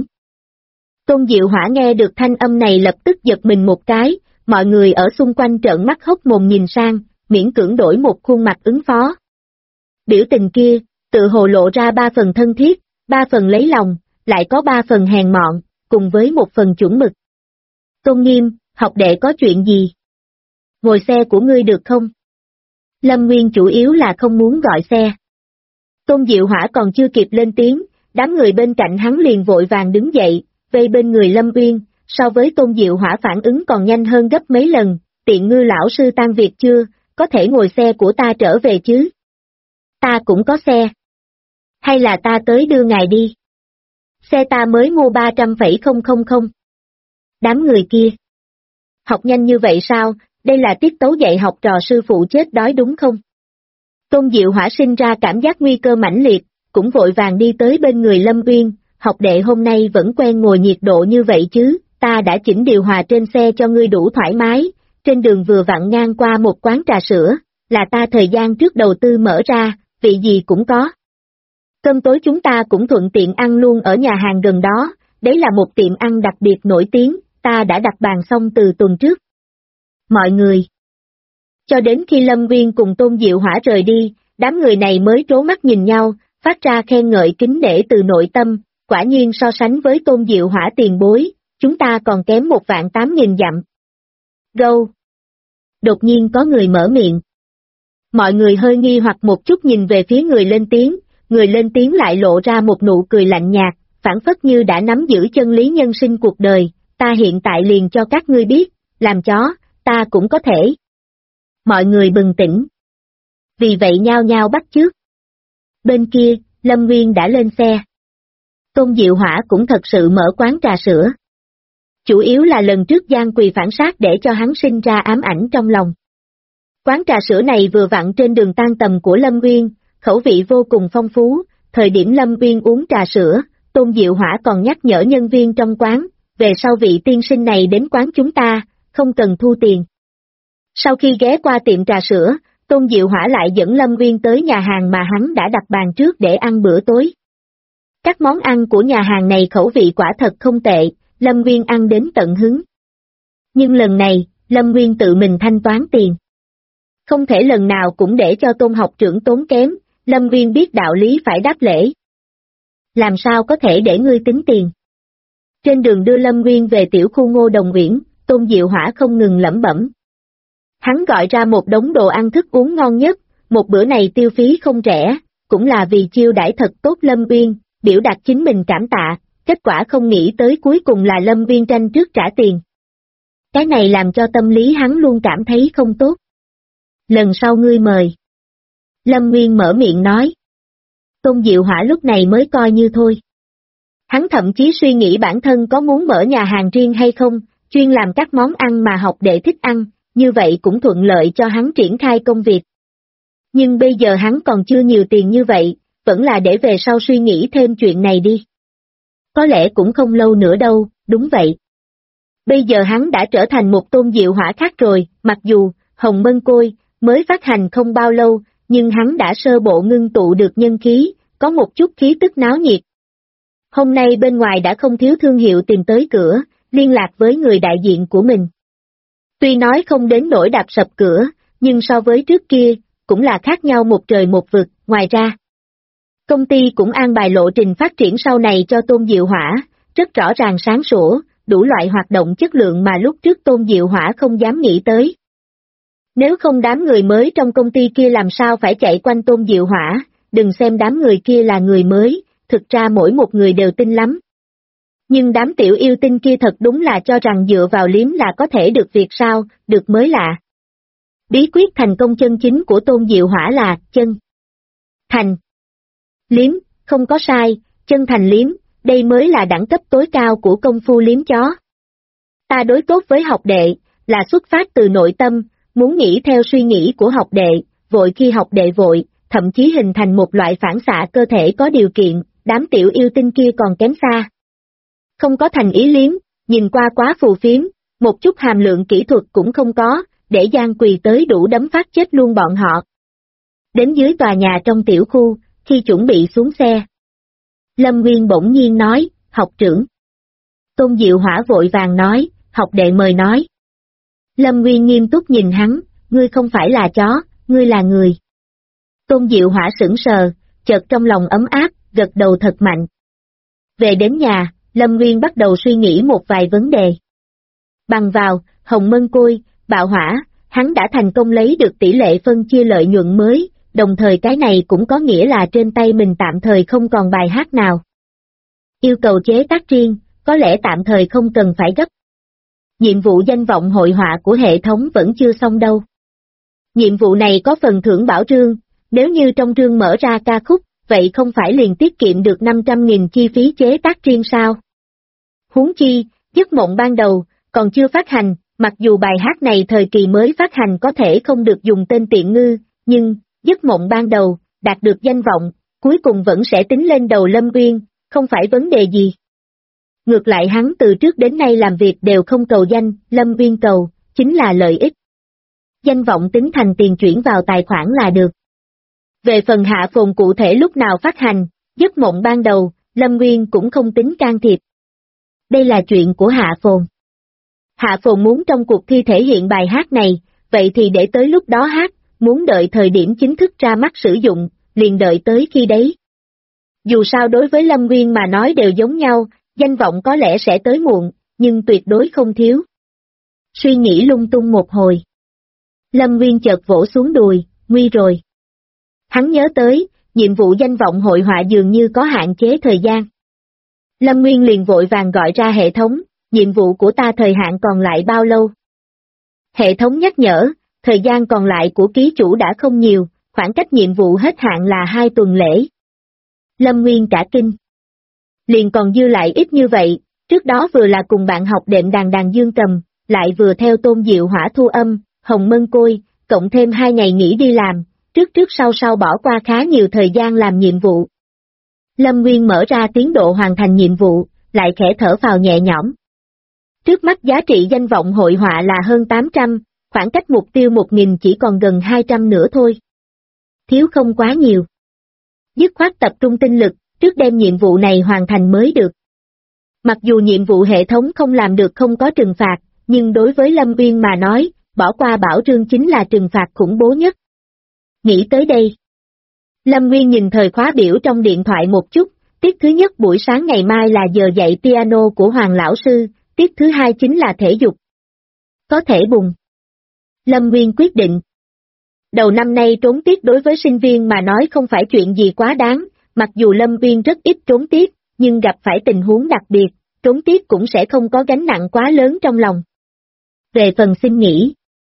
Tôn Diệu Hỏa nghe được thanh âm này lập tức giật mình một cái, mọi người ở xung quanh trợn mắt hốc mồm nhìn sang, miễn cưỡng đổi một khuôn mặt ứng phó. Biểu tình kia, tự hồ lộ ra 3 phần thân thiết, 3 phần lấy lòng, lại có 3 phần hèn mọn, cùng với 1 phần chuẩn mực. Tôn Nghiêm, học đệ có chuyện gì? Ngồi xe của ngươi được không? Lâm Nguyên chủ yếu là không muốn gọi xe. Tôn Diệu Hỏa còn chưa kịp lên tiếng, đám người bên cạnh hắn liền vội vàng đứng dậy, vây bên người Lâm Uyên, so với Tôn Diệu Hỏa phản ứng còn nhanh hơn gấp mấy lần, tiện ngư lão sư tan việc chưa, có thể ngồi xe của ta trở về chứ? Ta cũng có xe. Hay là ta tới đưa ngài đi? Xe ta mới mua 300,000. Đám người kia. Học nhanh như vậy sao, đây là tiết tấu dạy học trò sư phụ chết đói đúng không? Tôn Diệu Hỏa sinh ra cảm giác nguy cơ mãnh liệt, cũng vội vàng đi tới bên người Lâm Uyên, học đệ hôm nay vẫn quen ngồi nhiệt độ như vậy chứ, ta đã chỉnh điều hòa trên xe cho ngươi đủ thoải mái, trên đường vừa vặn ngang qua một quán trà sữa, là ta thời gian trước đầu tư mở ra, vị gì cũng có. Cơm tối chúng ta cũng thuận tiện ăn luôn ở nhà hàng gần đó, đấy là một tiệm ăn đặc biệt nổi tiếng, ta đã đặt bàn xong từ tuần trước. Mọi người. Cho đến khi Lâm Nguyên cùng Tôn Diệu Hỏa rời đi, đám người này mới trố mắt nhìn nhau, phát ra khen ngợi kính nể từ nội tâm, quả nhiên so sánh với Tôn Diệu Hỏa tiền bối, chúng ta còn kém 1.800.000 dặm. Gâu! Đột nhiên có người mở miệng. Mọi người hơi nghi hoặc một chút nhìn về phía người lên tiếng, người lên tiếng lại lộ ra một nụ cười lạnh nhạt, phảng phất như đã nắm giữ chân lý nhân sinh cuộc đời, ta hiện tại liền cho các ngươi biết, làm chó, ta cũng có thể. Mọi người bừng tỉnh. Vì vậy nhao nhao bắt chước. Bên kia, Lâm Nguyên đã lên xe. Tôn Diệu Hỏa cũng thật sự mở quán trà sữa. Chủ yếu là lần trước Giang Quỳ phản sát để cho hắn sinh ra ám ảnh trong lòng. Quán trà sữa này vừa vặn trên đường tan tầm của Lâm Nguyên, khẩu vị vô cùng phong phú, thời điểm Lâm Uyên uống trà sữa, Tôn Diệu Hỏa còn nhắc nhở nhân viên trong quán, về sau vị tiên sinh này đến quán chúng ta, không cần thu tiền. Sau khi ghé qua tiệm trà sữa, Tôn Diệu Hỏa lại dẫn Lâm Uyên tới nhà hàng mà hắn đã đặt bàn trước để ăn bữa tối. Các món ăn của nhà hàng này khẩu vị quả thật không tệ, Lâm Uyên ăn đến tận hứng. Nhưng lần này, Lâm Uyên tự mình thanh toán tiền. Không thể lần nào cũng để cho Tôn học trưởng tốn kém, Lâm Uyên biết đạo lý phải đáp lễ. Làm sao có thể để ngươi tính tiền? Trên đường đưa Lâm Uyên về tiểu khu Ngô Đồng Uyển, Tôn Diệu Hỏa không ngừng lẩm bẩm. Hắn gọi ra một đống đồ ăn thức uống ngon nhất, một bữa này tiêu phí không rẻ, cũng là vì chiêu đãi thật tốt Lâm Uyên, biểu đạt chính mình cảm tạ, kết quả không nghĩ tới cuối cùng là Lâm Uyên tranh trước trả tiền. Cái này làm cho tâm lý hắn luôn cảm thấy không tốt. Lần sau ngươi mời. Lâm Uyên mở miệng nói. Tôn Diệu Hỏa lúc này mới coi như thôi. Hắn thậm chí suy nghĩ bản thân có muốn mở nhà hàng riêng hay không, chuyên làm các món ăn mà học đệ thích ăn, như vậy cũng thuận lợi cho hắn triển khai công việc. Nhưng bây giờ hắn còn chưa nhiều tiền như vậy, vẫn là để về sau suy nghĩ thêm chuyện này đi. Có lẽ cũng không lâu nữa đâu, đúng vậy. Bây giờ hắn đã trở thành một Tôn Diệu Hỏa khác rồi, mặc dù, Hồng Mân Côi, mới phát hành không bao lâu, nhưng hắn đã sơ bộ ngưng tụ được nhân khí, có một chút khí tức náo nhiệt. Hôm nay bên ngoài đã không thiếu thương hiệu tìm tới cửa, liên lạc với người đại diện của mình. Tuy nói không đến nỗi đạp sập cửa, nhưng so với trước kia, cũng là khác nhau một trời một vực, ngoài ra. Công ty cũng an bài lộ trình phát triển sau này cho Tôn Diệu Hỏa, rất rõ ràng sáng sủa, đủ loại hoạt động chất lượng mà lúc trước Tôn Diệu Hỏa không dám nghĩ tới. Nếu không đám người mới trong công ty kia làm sao phải chạy quanh Tôn Diệu Hỏa, đừng xem đám người kia là người mới, thực ra mỗi một người đều tinh lắm. Nhưng đám tiểu yêu tinh kia thật đúng là cho rằng dựa vào liếm là có thể được việc sao, được mới lạ. Bí quyết thành công chân chính của Tôn Diệu Hỏa là chân thành. Liếm, không có sai, chân thành liếm, đây mới là đẳng cấp tối cao của công phu liếm chó. Ta đối tốt với học đệ, là xuất phát từ nội tâm, muốn nghĩ theo suy nghĩ của học đệ, vội khi học đệ vội, thậm chí hình thành một loại phản xạ cơ thể có điều kiện, đám tiểu yêu tinh kia còn kém xa. Không có thành ý liếm, nhìn qua quá phù phiếm, một chút hàm lượng kỹ thuật cũng không có, để Giang Quỳ tới đủ đấm phát chết luôn bọn họ. Đến dưới tòa nhà trong tiểu khu, khi chuẩn bị xuống xe. Lâm Nguyên bỗng nhiên nói, học trưởng. Tôn Diệu Hỏa vội vàng nói, học đệ mời nói. Lâm Nguyên nghiêm túc nhìn hắn, ngươi không phải là chó, ngươi là người. Tôn Diệu Hỏa sững sờ, chợt trong lòng ấm áp, gật đầu thật mạnh. Về đến nhà, Lâm Nguyên bắt đầu suy nghĩ một vài vấn đề. Bằng vào, Hồng Mân Côi, Bạo Hỏa, hắn đã thành công lấy được tỷ lệ phân chia lợi nhuận mới, đồng thời cái này cũng có nghĩa là trên tay mình tạm thời không còn bài hát nào. Yêu cầu chế tác riêng, có lẽ tạm thời không cần phải gấp. Nhiệm vụ danh vọng hội họa của hệ thống vẫn chưa xong đâu. Nhiệm vụ này có phần thưởng bảo trương, nếu như trong trương mở ra ca khúc, vậy không phải liền tiết kiệm được 500.000 chi phí chế tác riêng sao? Huống chi, giấc mộng ban đầu, còn chưa phát hành, mặc dù bài hát này thời kỳ mới phát hành có thể không được dùng tên tiện ngư, nhưng, giấc mộng ban đầu, đạt được danh vọng, cuối cùng vẫn sẽ tính lên đầu Lâm Uyên, không phải vấn đề gì. Ngược lại hắn từ trước đến nay làm việc đều không cầu danh, Lâm Uyên cầu, chính là lợi ích. Danh vọng tính thành tiền chuyển vào tài khoản là được. Về phần hạ phồn cụ thể lúc nào phát hành, giấc mộng ban đầu, Lâm Uyên cũng không tính can thiệp. Đây là chuyện của hạ phồn. Hạ phồn muốn trong cuộc thi thể hiện bài hát này, vậy thì để tới lúc đó hát, muốn đợi thời điểm chính thức ra mắt sử dụng, liền đợi tới khi đấy. Dù sao đối với Lâm Uyên mà nói đều giống nhau, danh vọng có lẽ sẽ tới muộn, nhưng tuyệt đối không thiếu. Suy nghĩ lung tung một hồi. Lâm Uyên chợt vỗ xuống đùi, nguy rồi. Hắn nhớ tới, nhiệm vụ danh vọng hội họa dường như có hạn chế thời gian. Lâm Nguyên liền vội vàng gọi ra hệ thống, nhiệm vụ của ta thời hạn còn lại bao lâu? Hệ thống nhắc nhở, thời gian còn lại của ký chủ đã không nhiều, khoảng cách nhiệm vụ hết hạn là 2 tuần lễ. Lâm Nguyên cả kinh. Liền còn dư lại ít như vậy, trước đó vừa là cùng bạn học đệm đàn dương cầm, lại vừa theo Tôn Diệu Hỏa thu âm, Hồng Mân Côi, cộng thêm 2 ngày nghỉ đi làm, trước sau bỏ qua khá nhiều thời gian làm nhiệm vụ. Lâm Nguyên mở ra tiến độ hoàn thành nhiệm vụ, lại khẽ thở phào nhẹ nhõm. Trước mắt giá trị danh vọng hội họa là hơn 800, khoảng cách mục tiêu 1000 chỉ còn gần 200 nữa thôi. Thiếu không quá nhiều. Dứt khoát tập trung tinh lực, trước đem nhiệm vụ này hoàn thành mới được. Mặc dù nhiệm vụ hệ thống không làm được không có trừng phạt, nhưng đối với Lâm Uyên mà nói, bỏ qua bảo trương chính là trừng phạt khủng bố nhất. Nghĩ tới đây, Lâm Nguyên nhìn thời khóa biểu trong điện thoại một chút, tiết thứ nhất buổi sáng ngày mai là giờ dạy piano của Hoàng Lão Sư, tiết thứ hai chính là thể dục. Có thể bùng. Lâm Nguyên quyết định. Đầu năm nay trốn tiết đối với sinh viên mà nói không phải chuyện gì quá đáng, mặc dù Lâm Nguyên rất ít trốn tiết, nhưng gặp phải tình huống đặc biệt, trốn tiết cũng sẽ không có gánh nặng quá lớn trong lòng. Về phần xin nghỉ,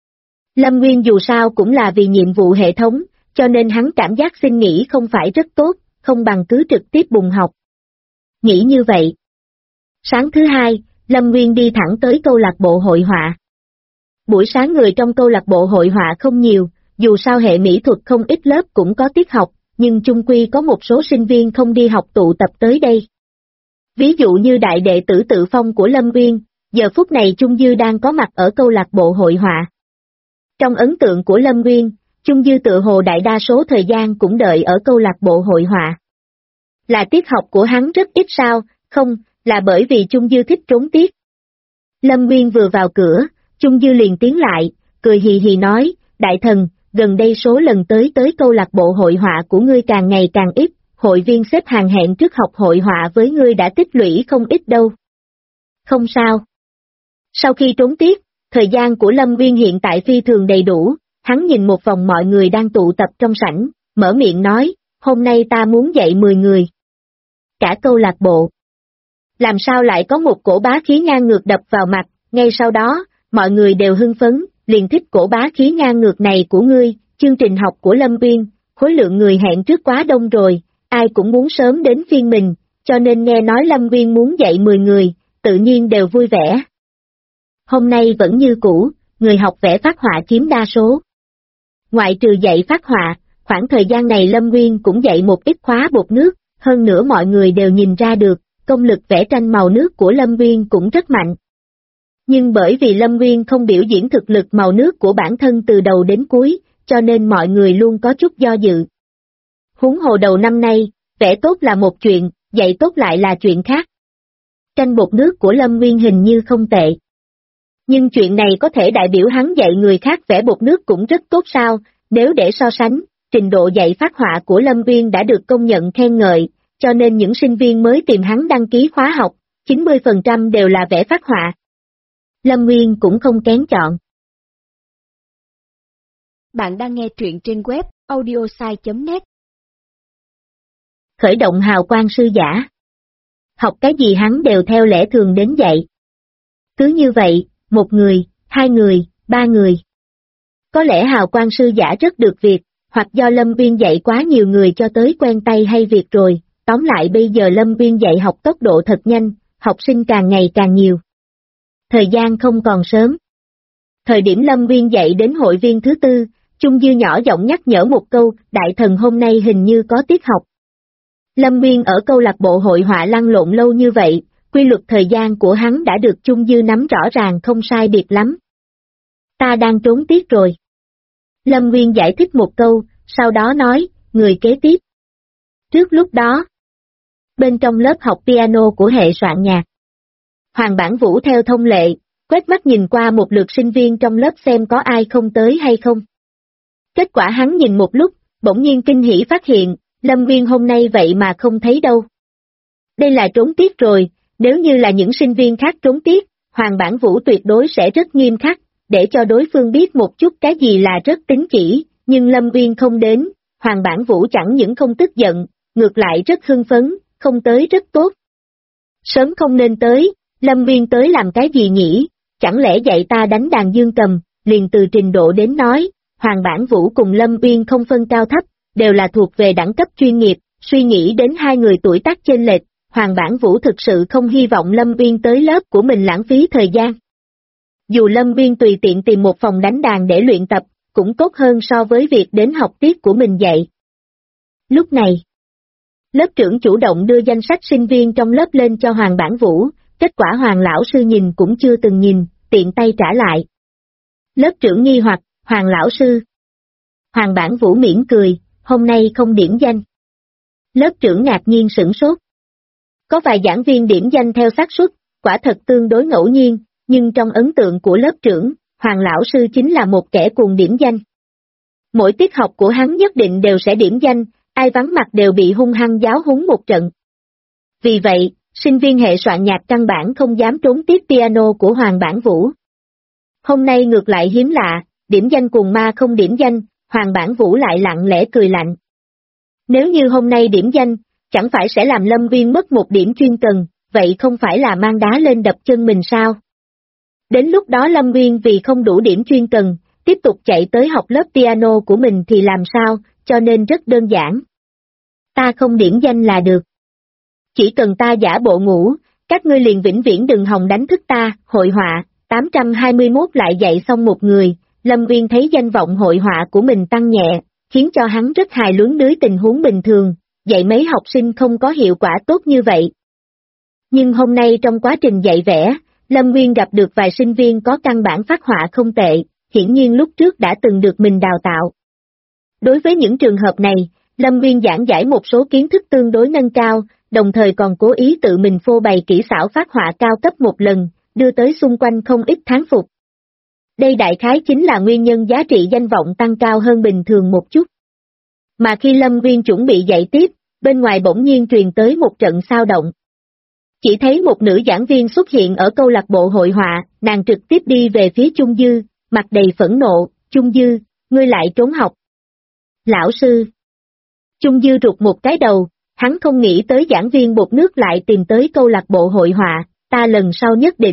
Lâm Nguyên dù sao cũng là vì nhiệm vụ hệ thống, cho nên hắn cảm giác xin nghỉ không phải rất tốt, không bằng cứ trực tiếp bùng học. Nghĩ như vậy. Sáng thứ hai, Lâm Nguyên đi thẳng tới câu lạc bộ hội họa. Buổi sáng người trong câu lạc bộ hội họa không nhiều, dù sao hệ mỹ thuật không ít lớp cũng có tiết học, nhưng chung quy có một số sinh viên không đi học tụ tập tới đây. Ví dụ như đại đệ tử Tự Phong của Lâm Nguyên, giờ phút này Trung Dư đang có mặt ở câu lạc bộ hội họa. Trong ấn tượng của Lâm Nguyên, Trung Dư tự hồ đại đa số thời gian cũng đợi ở câu lạc bộ hội họa. Là tiết học của hắn rất ít sao, không, là bởi vì Trung Dư thích trốn tiết. Lâm Nguyên vừa vào cửa, Trung Dư liền tiến lại, cười hì hì nói, đại thần, gần đây số lần tới câu lạc bộ hội họa của ngươi càng ngày càng ít, hội viên xếp hàng hẹn trước học hội họa với ngươi đã tích lũy không ít đâu. Không sao. Sau khi trốn tiết, thời gian của Lâm Nguyên hiện tại phi thường đầy đủ, hắn nhìn một vòng mọi người đang tụ tập trong sảnh, mở miệng nói, hôm nay ta muốn dạy 10 người. Cả câu lạc bộ. Làm sao lại có một cổ bá khí ngang ngược đập vào mặt, ngay sau đó, mọi người đều hưng phấn, liền thích cổ bá khí ngang ngược này của ngươi, chương trình học của Lâm Uyên, khối lượng người hẹn trước quá đông rồi, ai cũng muốn sớm đến phiên mình, cho nên nghe nói Lâm Uyên muốn dạy 10 người, tự nhiên đều vui vẻ. Hôm nay vẫn như cũ, người học vẽ phác họa chiếm đa số. Ngoại trừ dạy phác họa, khoảng thời gian này Lâm Nguyên cũng dạy một ít khóa bột nước, hơn nữa mọi người đều nhìn ra được, công lực vẽ tranh màu nước của Lâm Nguyên cũng rất mạnh. Nhưng bởi vì Lâm Nguyên không biểu diễn thực lực màu nước của bản thân từ đầu đến cuối, cho nên mọi người luôn có chút do dự. Huống hồ đầu năm nay, vẽ tốt là một chuyện, dạy tốt lại là chuyện khác. Tranh bột nước của Lâm Nguyên hình như không tệ. Nhưng chuyện này có thể đại biểu hắn dạy người khác vẽ bột nước cũng rất tốt sao, nếu để so sánh, trình độ dạy phác họa của Lâm Nguyên đã được công nhận khen ngợi, cho nên những sinh viên mới tìm hắn đăng ký khóa học, 90% đều là vẽ phác họa. Lâm Nguyên cũng không kén chọn. Bạn đang nghe truyện trên web audiosai.net. Khởi động hào quang sư giả. Học cái gì hắn đều theo lẽ thường đến dạy. Cứ như vậy, một người, hai người, ba người. Có lẽ hào quang sư giả rất được việc, hoặc do Lâm Nguyên dạy quá nhiều người cho tới quen tay hay việc rồi, tóm lại bây giờ Lâm Nguyên dạy học tốc độ thật nhanh, học sinh càng ngày càng nhiều. Thời gian không còn sớm. Thời điểm Lâm Nguyên dạy đến hội viên thứ tư, Trung Dư nhỏ giọng nhắc nhở một câu, đại thần hôm nay hình như có tiết học. Lâm Nguyên ở câu lạc bộ hội họa lăn lộn lâu như vậy, quy luật thời gian của hắn đã được Trung Dư nắm rõ ràng không sai biệt lắm. Ta đang trốn tiết rồi. Lâm Nguyên giải thích một câu, sau đó nói, người kế tiếp. Trước lúc đó, bên trong lớp học piano của hệ soạn nhạc, Hoàng Bản Vũ theo thông lệ, quét mắt nhìn qua một lượt sinh viên trong lớp xem có ai không tới hay không. Kết quả hắn nhìn một lúc, bỗng nhiên kinh hỉ phát hiện, Lâm Nguyên hôm nay vậy mà không thấy đâu. Đây là trốn tiết rồi, nếu như là những sinh viên khác trốn tiết, Hoàng Bản Vũ tuyệt đối sẽ rất nghiêm khắc, để cho đối phương biết một chút cái gì là rất tín chỉ, nhưng Lâm Nguyên không đến, Hoàng Bản Vũ chẳng những không tức giận, ngược lại rất hưng phấn, không tới rất tốt. Sớm không nên tới, Lâm Nguyên tới làm cái gì nhỉ, chẳng lẽ dạy ta đánh đàn dương cầm, liền từ trình độ đến nói, Hoàng Bản Vũ cùng Lâm Nguyên không phân cao thấp, đều là thuộc về đẳng cấp chuyên nghiệp, suy nghĩ đến hai người tuổi tác chênh lệch, Hoàng Bản Vũ thực sự không hy vọng Lâm Nguyên tới lớp của mình lãng phí thời gian. Dù Lâm Nguyên tùy tiện tìm một phòng đánh đàn để luyện tập, cũng tốt hơn so với việc đến học tiết của mình dạy. Lúc này, Lớp trưởng chủ động đưa danh sách sinh viên trong lớp lên cho Hoàng Bản Vũ, kết quả Hoàng lão sư nhìn cũng chưa từng nhìn, tiện tay trả lại. Lớp trưởng nghi hoặc, Hoàng lão sư. Hoàng Bản Vũ mỉm cười, hôm nay không điểm danh. Lớp trưởng ngạc nhiên sửng sốt. Có vài giảng viên điểm danh theo xác suất, quả thật tương đối ngẫu nhiên, nhưng trong ấn tượng của lớp trưởng, Hoàng lão sư chính là một kẻ cuồng điểm danh. Mỗi tiết học của hắn nhất định đều sẽ điểm danh, ai vắng mặt đều bị hung hăng giáo huấn một trận. Vì vậy, sinh viên hệ soạn nhạc căn bản không dám trốn tiết piano của Hoàng Bản Vũ. Hôm nay ngược lại hiếm lạ, điểm danh cuồng ma không điểm danh, Hoàng Bản Vũ lại lặng lẽ cười lạnh. Nếu như hôm nay điểm danh, chẳng phải sẽ làm Lâm Viên mất một điểm chuyên cần, vậy không phải là mang đá lên đập chân mình sao? Đến lúc đó Lâm Viên vì không đủ điểm chuyên cần, tiếp tục chạy tới học lớp piano của mình thì làm sao, cho nên rất đơn giản. Ta không điểm danh là được. Chỉ cần ta giả bộ ngủ, các ngươi liền vĩnh viễn đừng hòng đánh thức ta. Hội họa, 821 lại dạy xong một người, Lâm Viên thấy danh vọng hội họa của mình tăng nhẹ, khiến cho hắn rất hài luyến dưới tình huống bình thường, dạy mấy học sinh không có hiệu quả tốt như vậy. Nhưng hôm nay trong quá trình dạy vẽ, Lâm Viên gặp được vài sinh viên có căn bản phác họa không tệ, hiển nhiên lúc trước đã từng được mình đào tạo. Đối với những trường hợp này, Lâm Viên giảng giải một số kiến thức tương đối nâng cao, đồng thời còn cố ý tự mình phô bày kỹ xảo phác họa cao cấp một lần, đưa tới xung quanh không ít thán phục. Đây đại khái chính là nguyên nhân giá trị danh vọng tăng cao hơn bình thường một chút. Mà khi Lâm Viên chuẩn bị dạy tiếp, bên ngoài bỗng nhiên truyền tới một trận xao động. Chỉ thấy một nữ giảng viên xuất hiện ở câu lạc bộ hội họa, nàng trực tiếp đi về phía Chung Dư, mặt đầy phẫn nộ, Chung Dư, ngươi lại trốn học. Lão sư. Chung Dư rụt một cái đầu, hắn không nghĩ tới giảng viên bột nước lại tìm tới câu lạc bộ hội họa, ta lần sau nhất định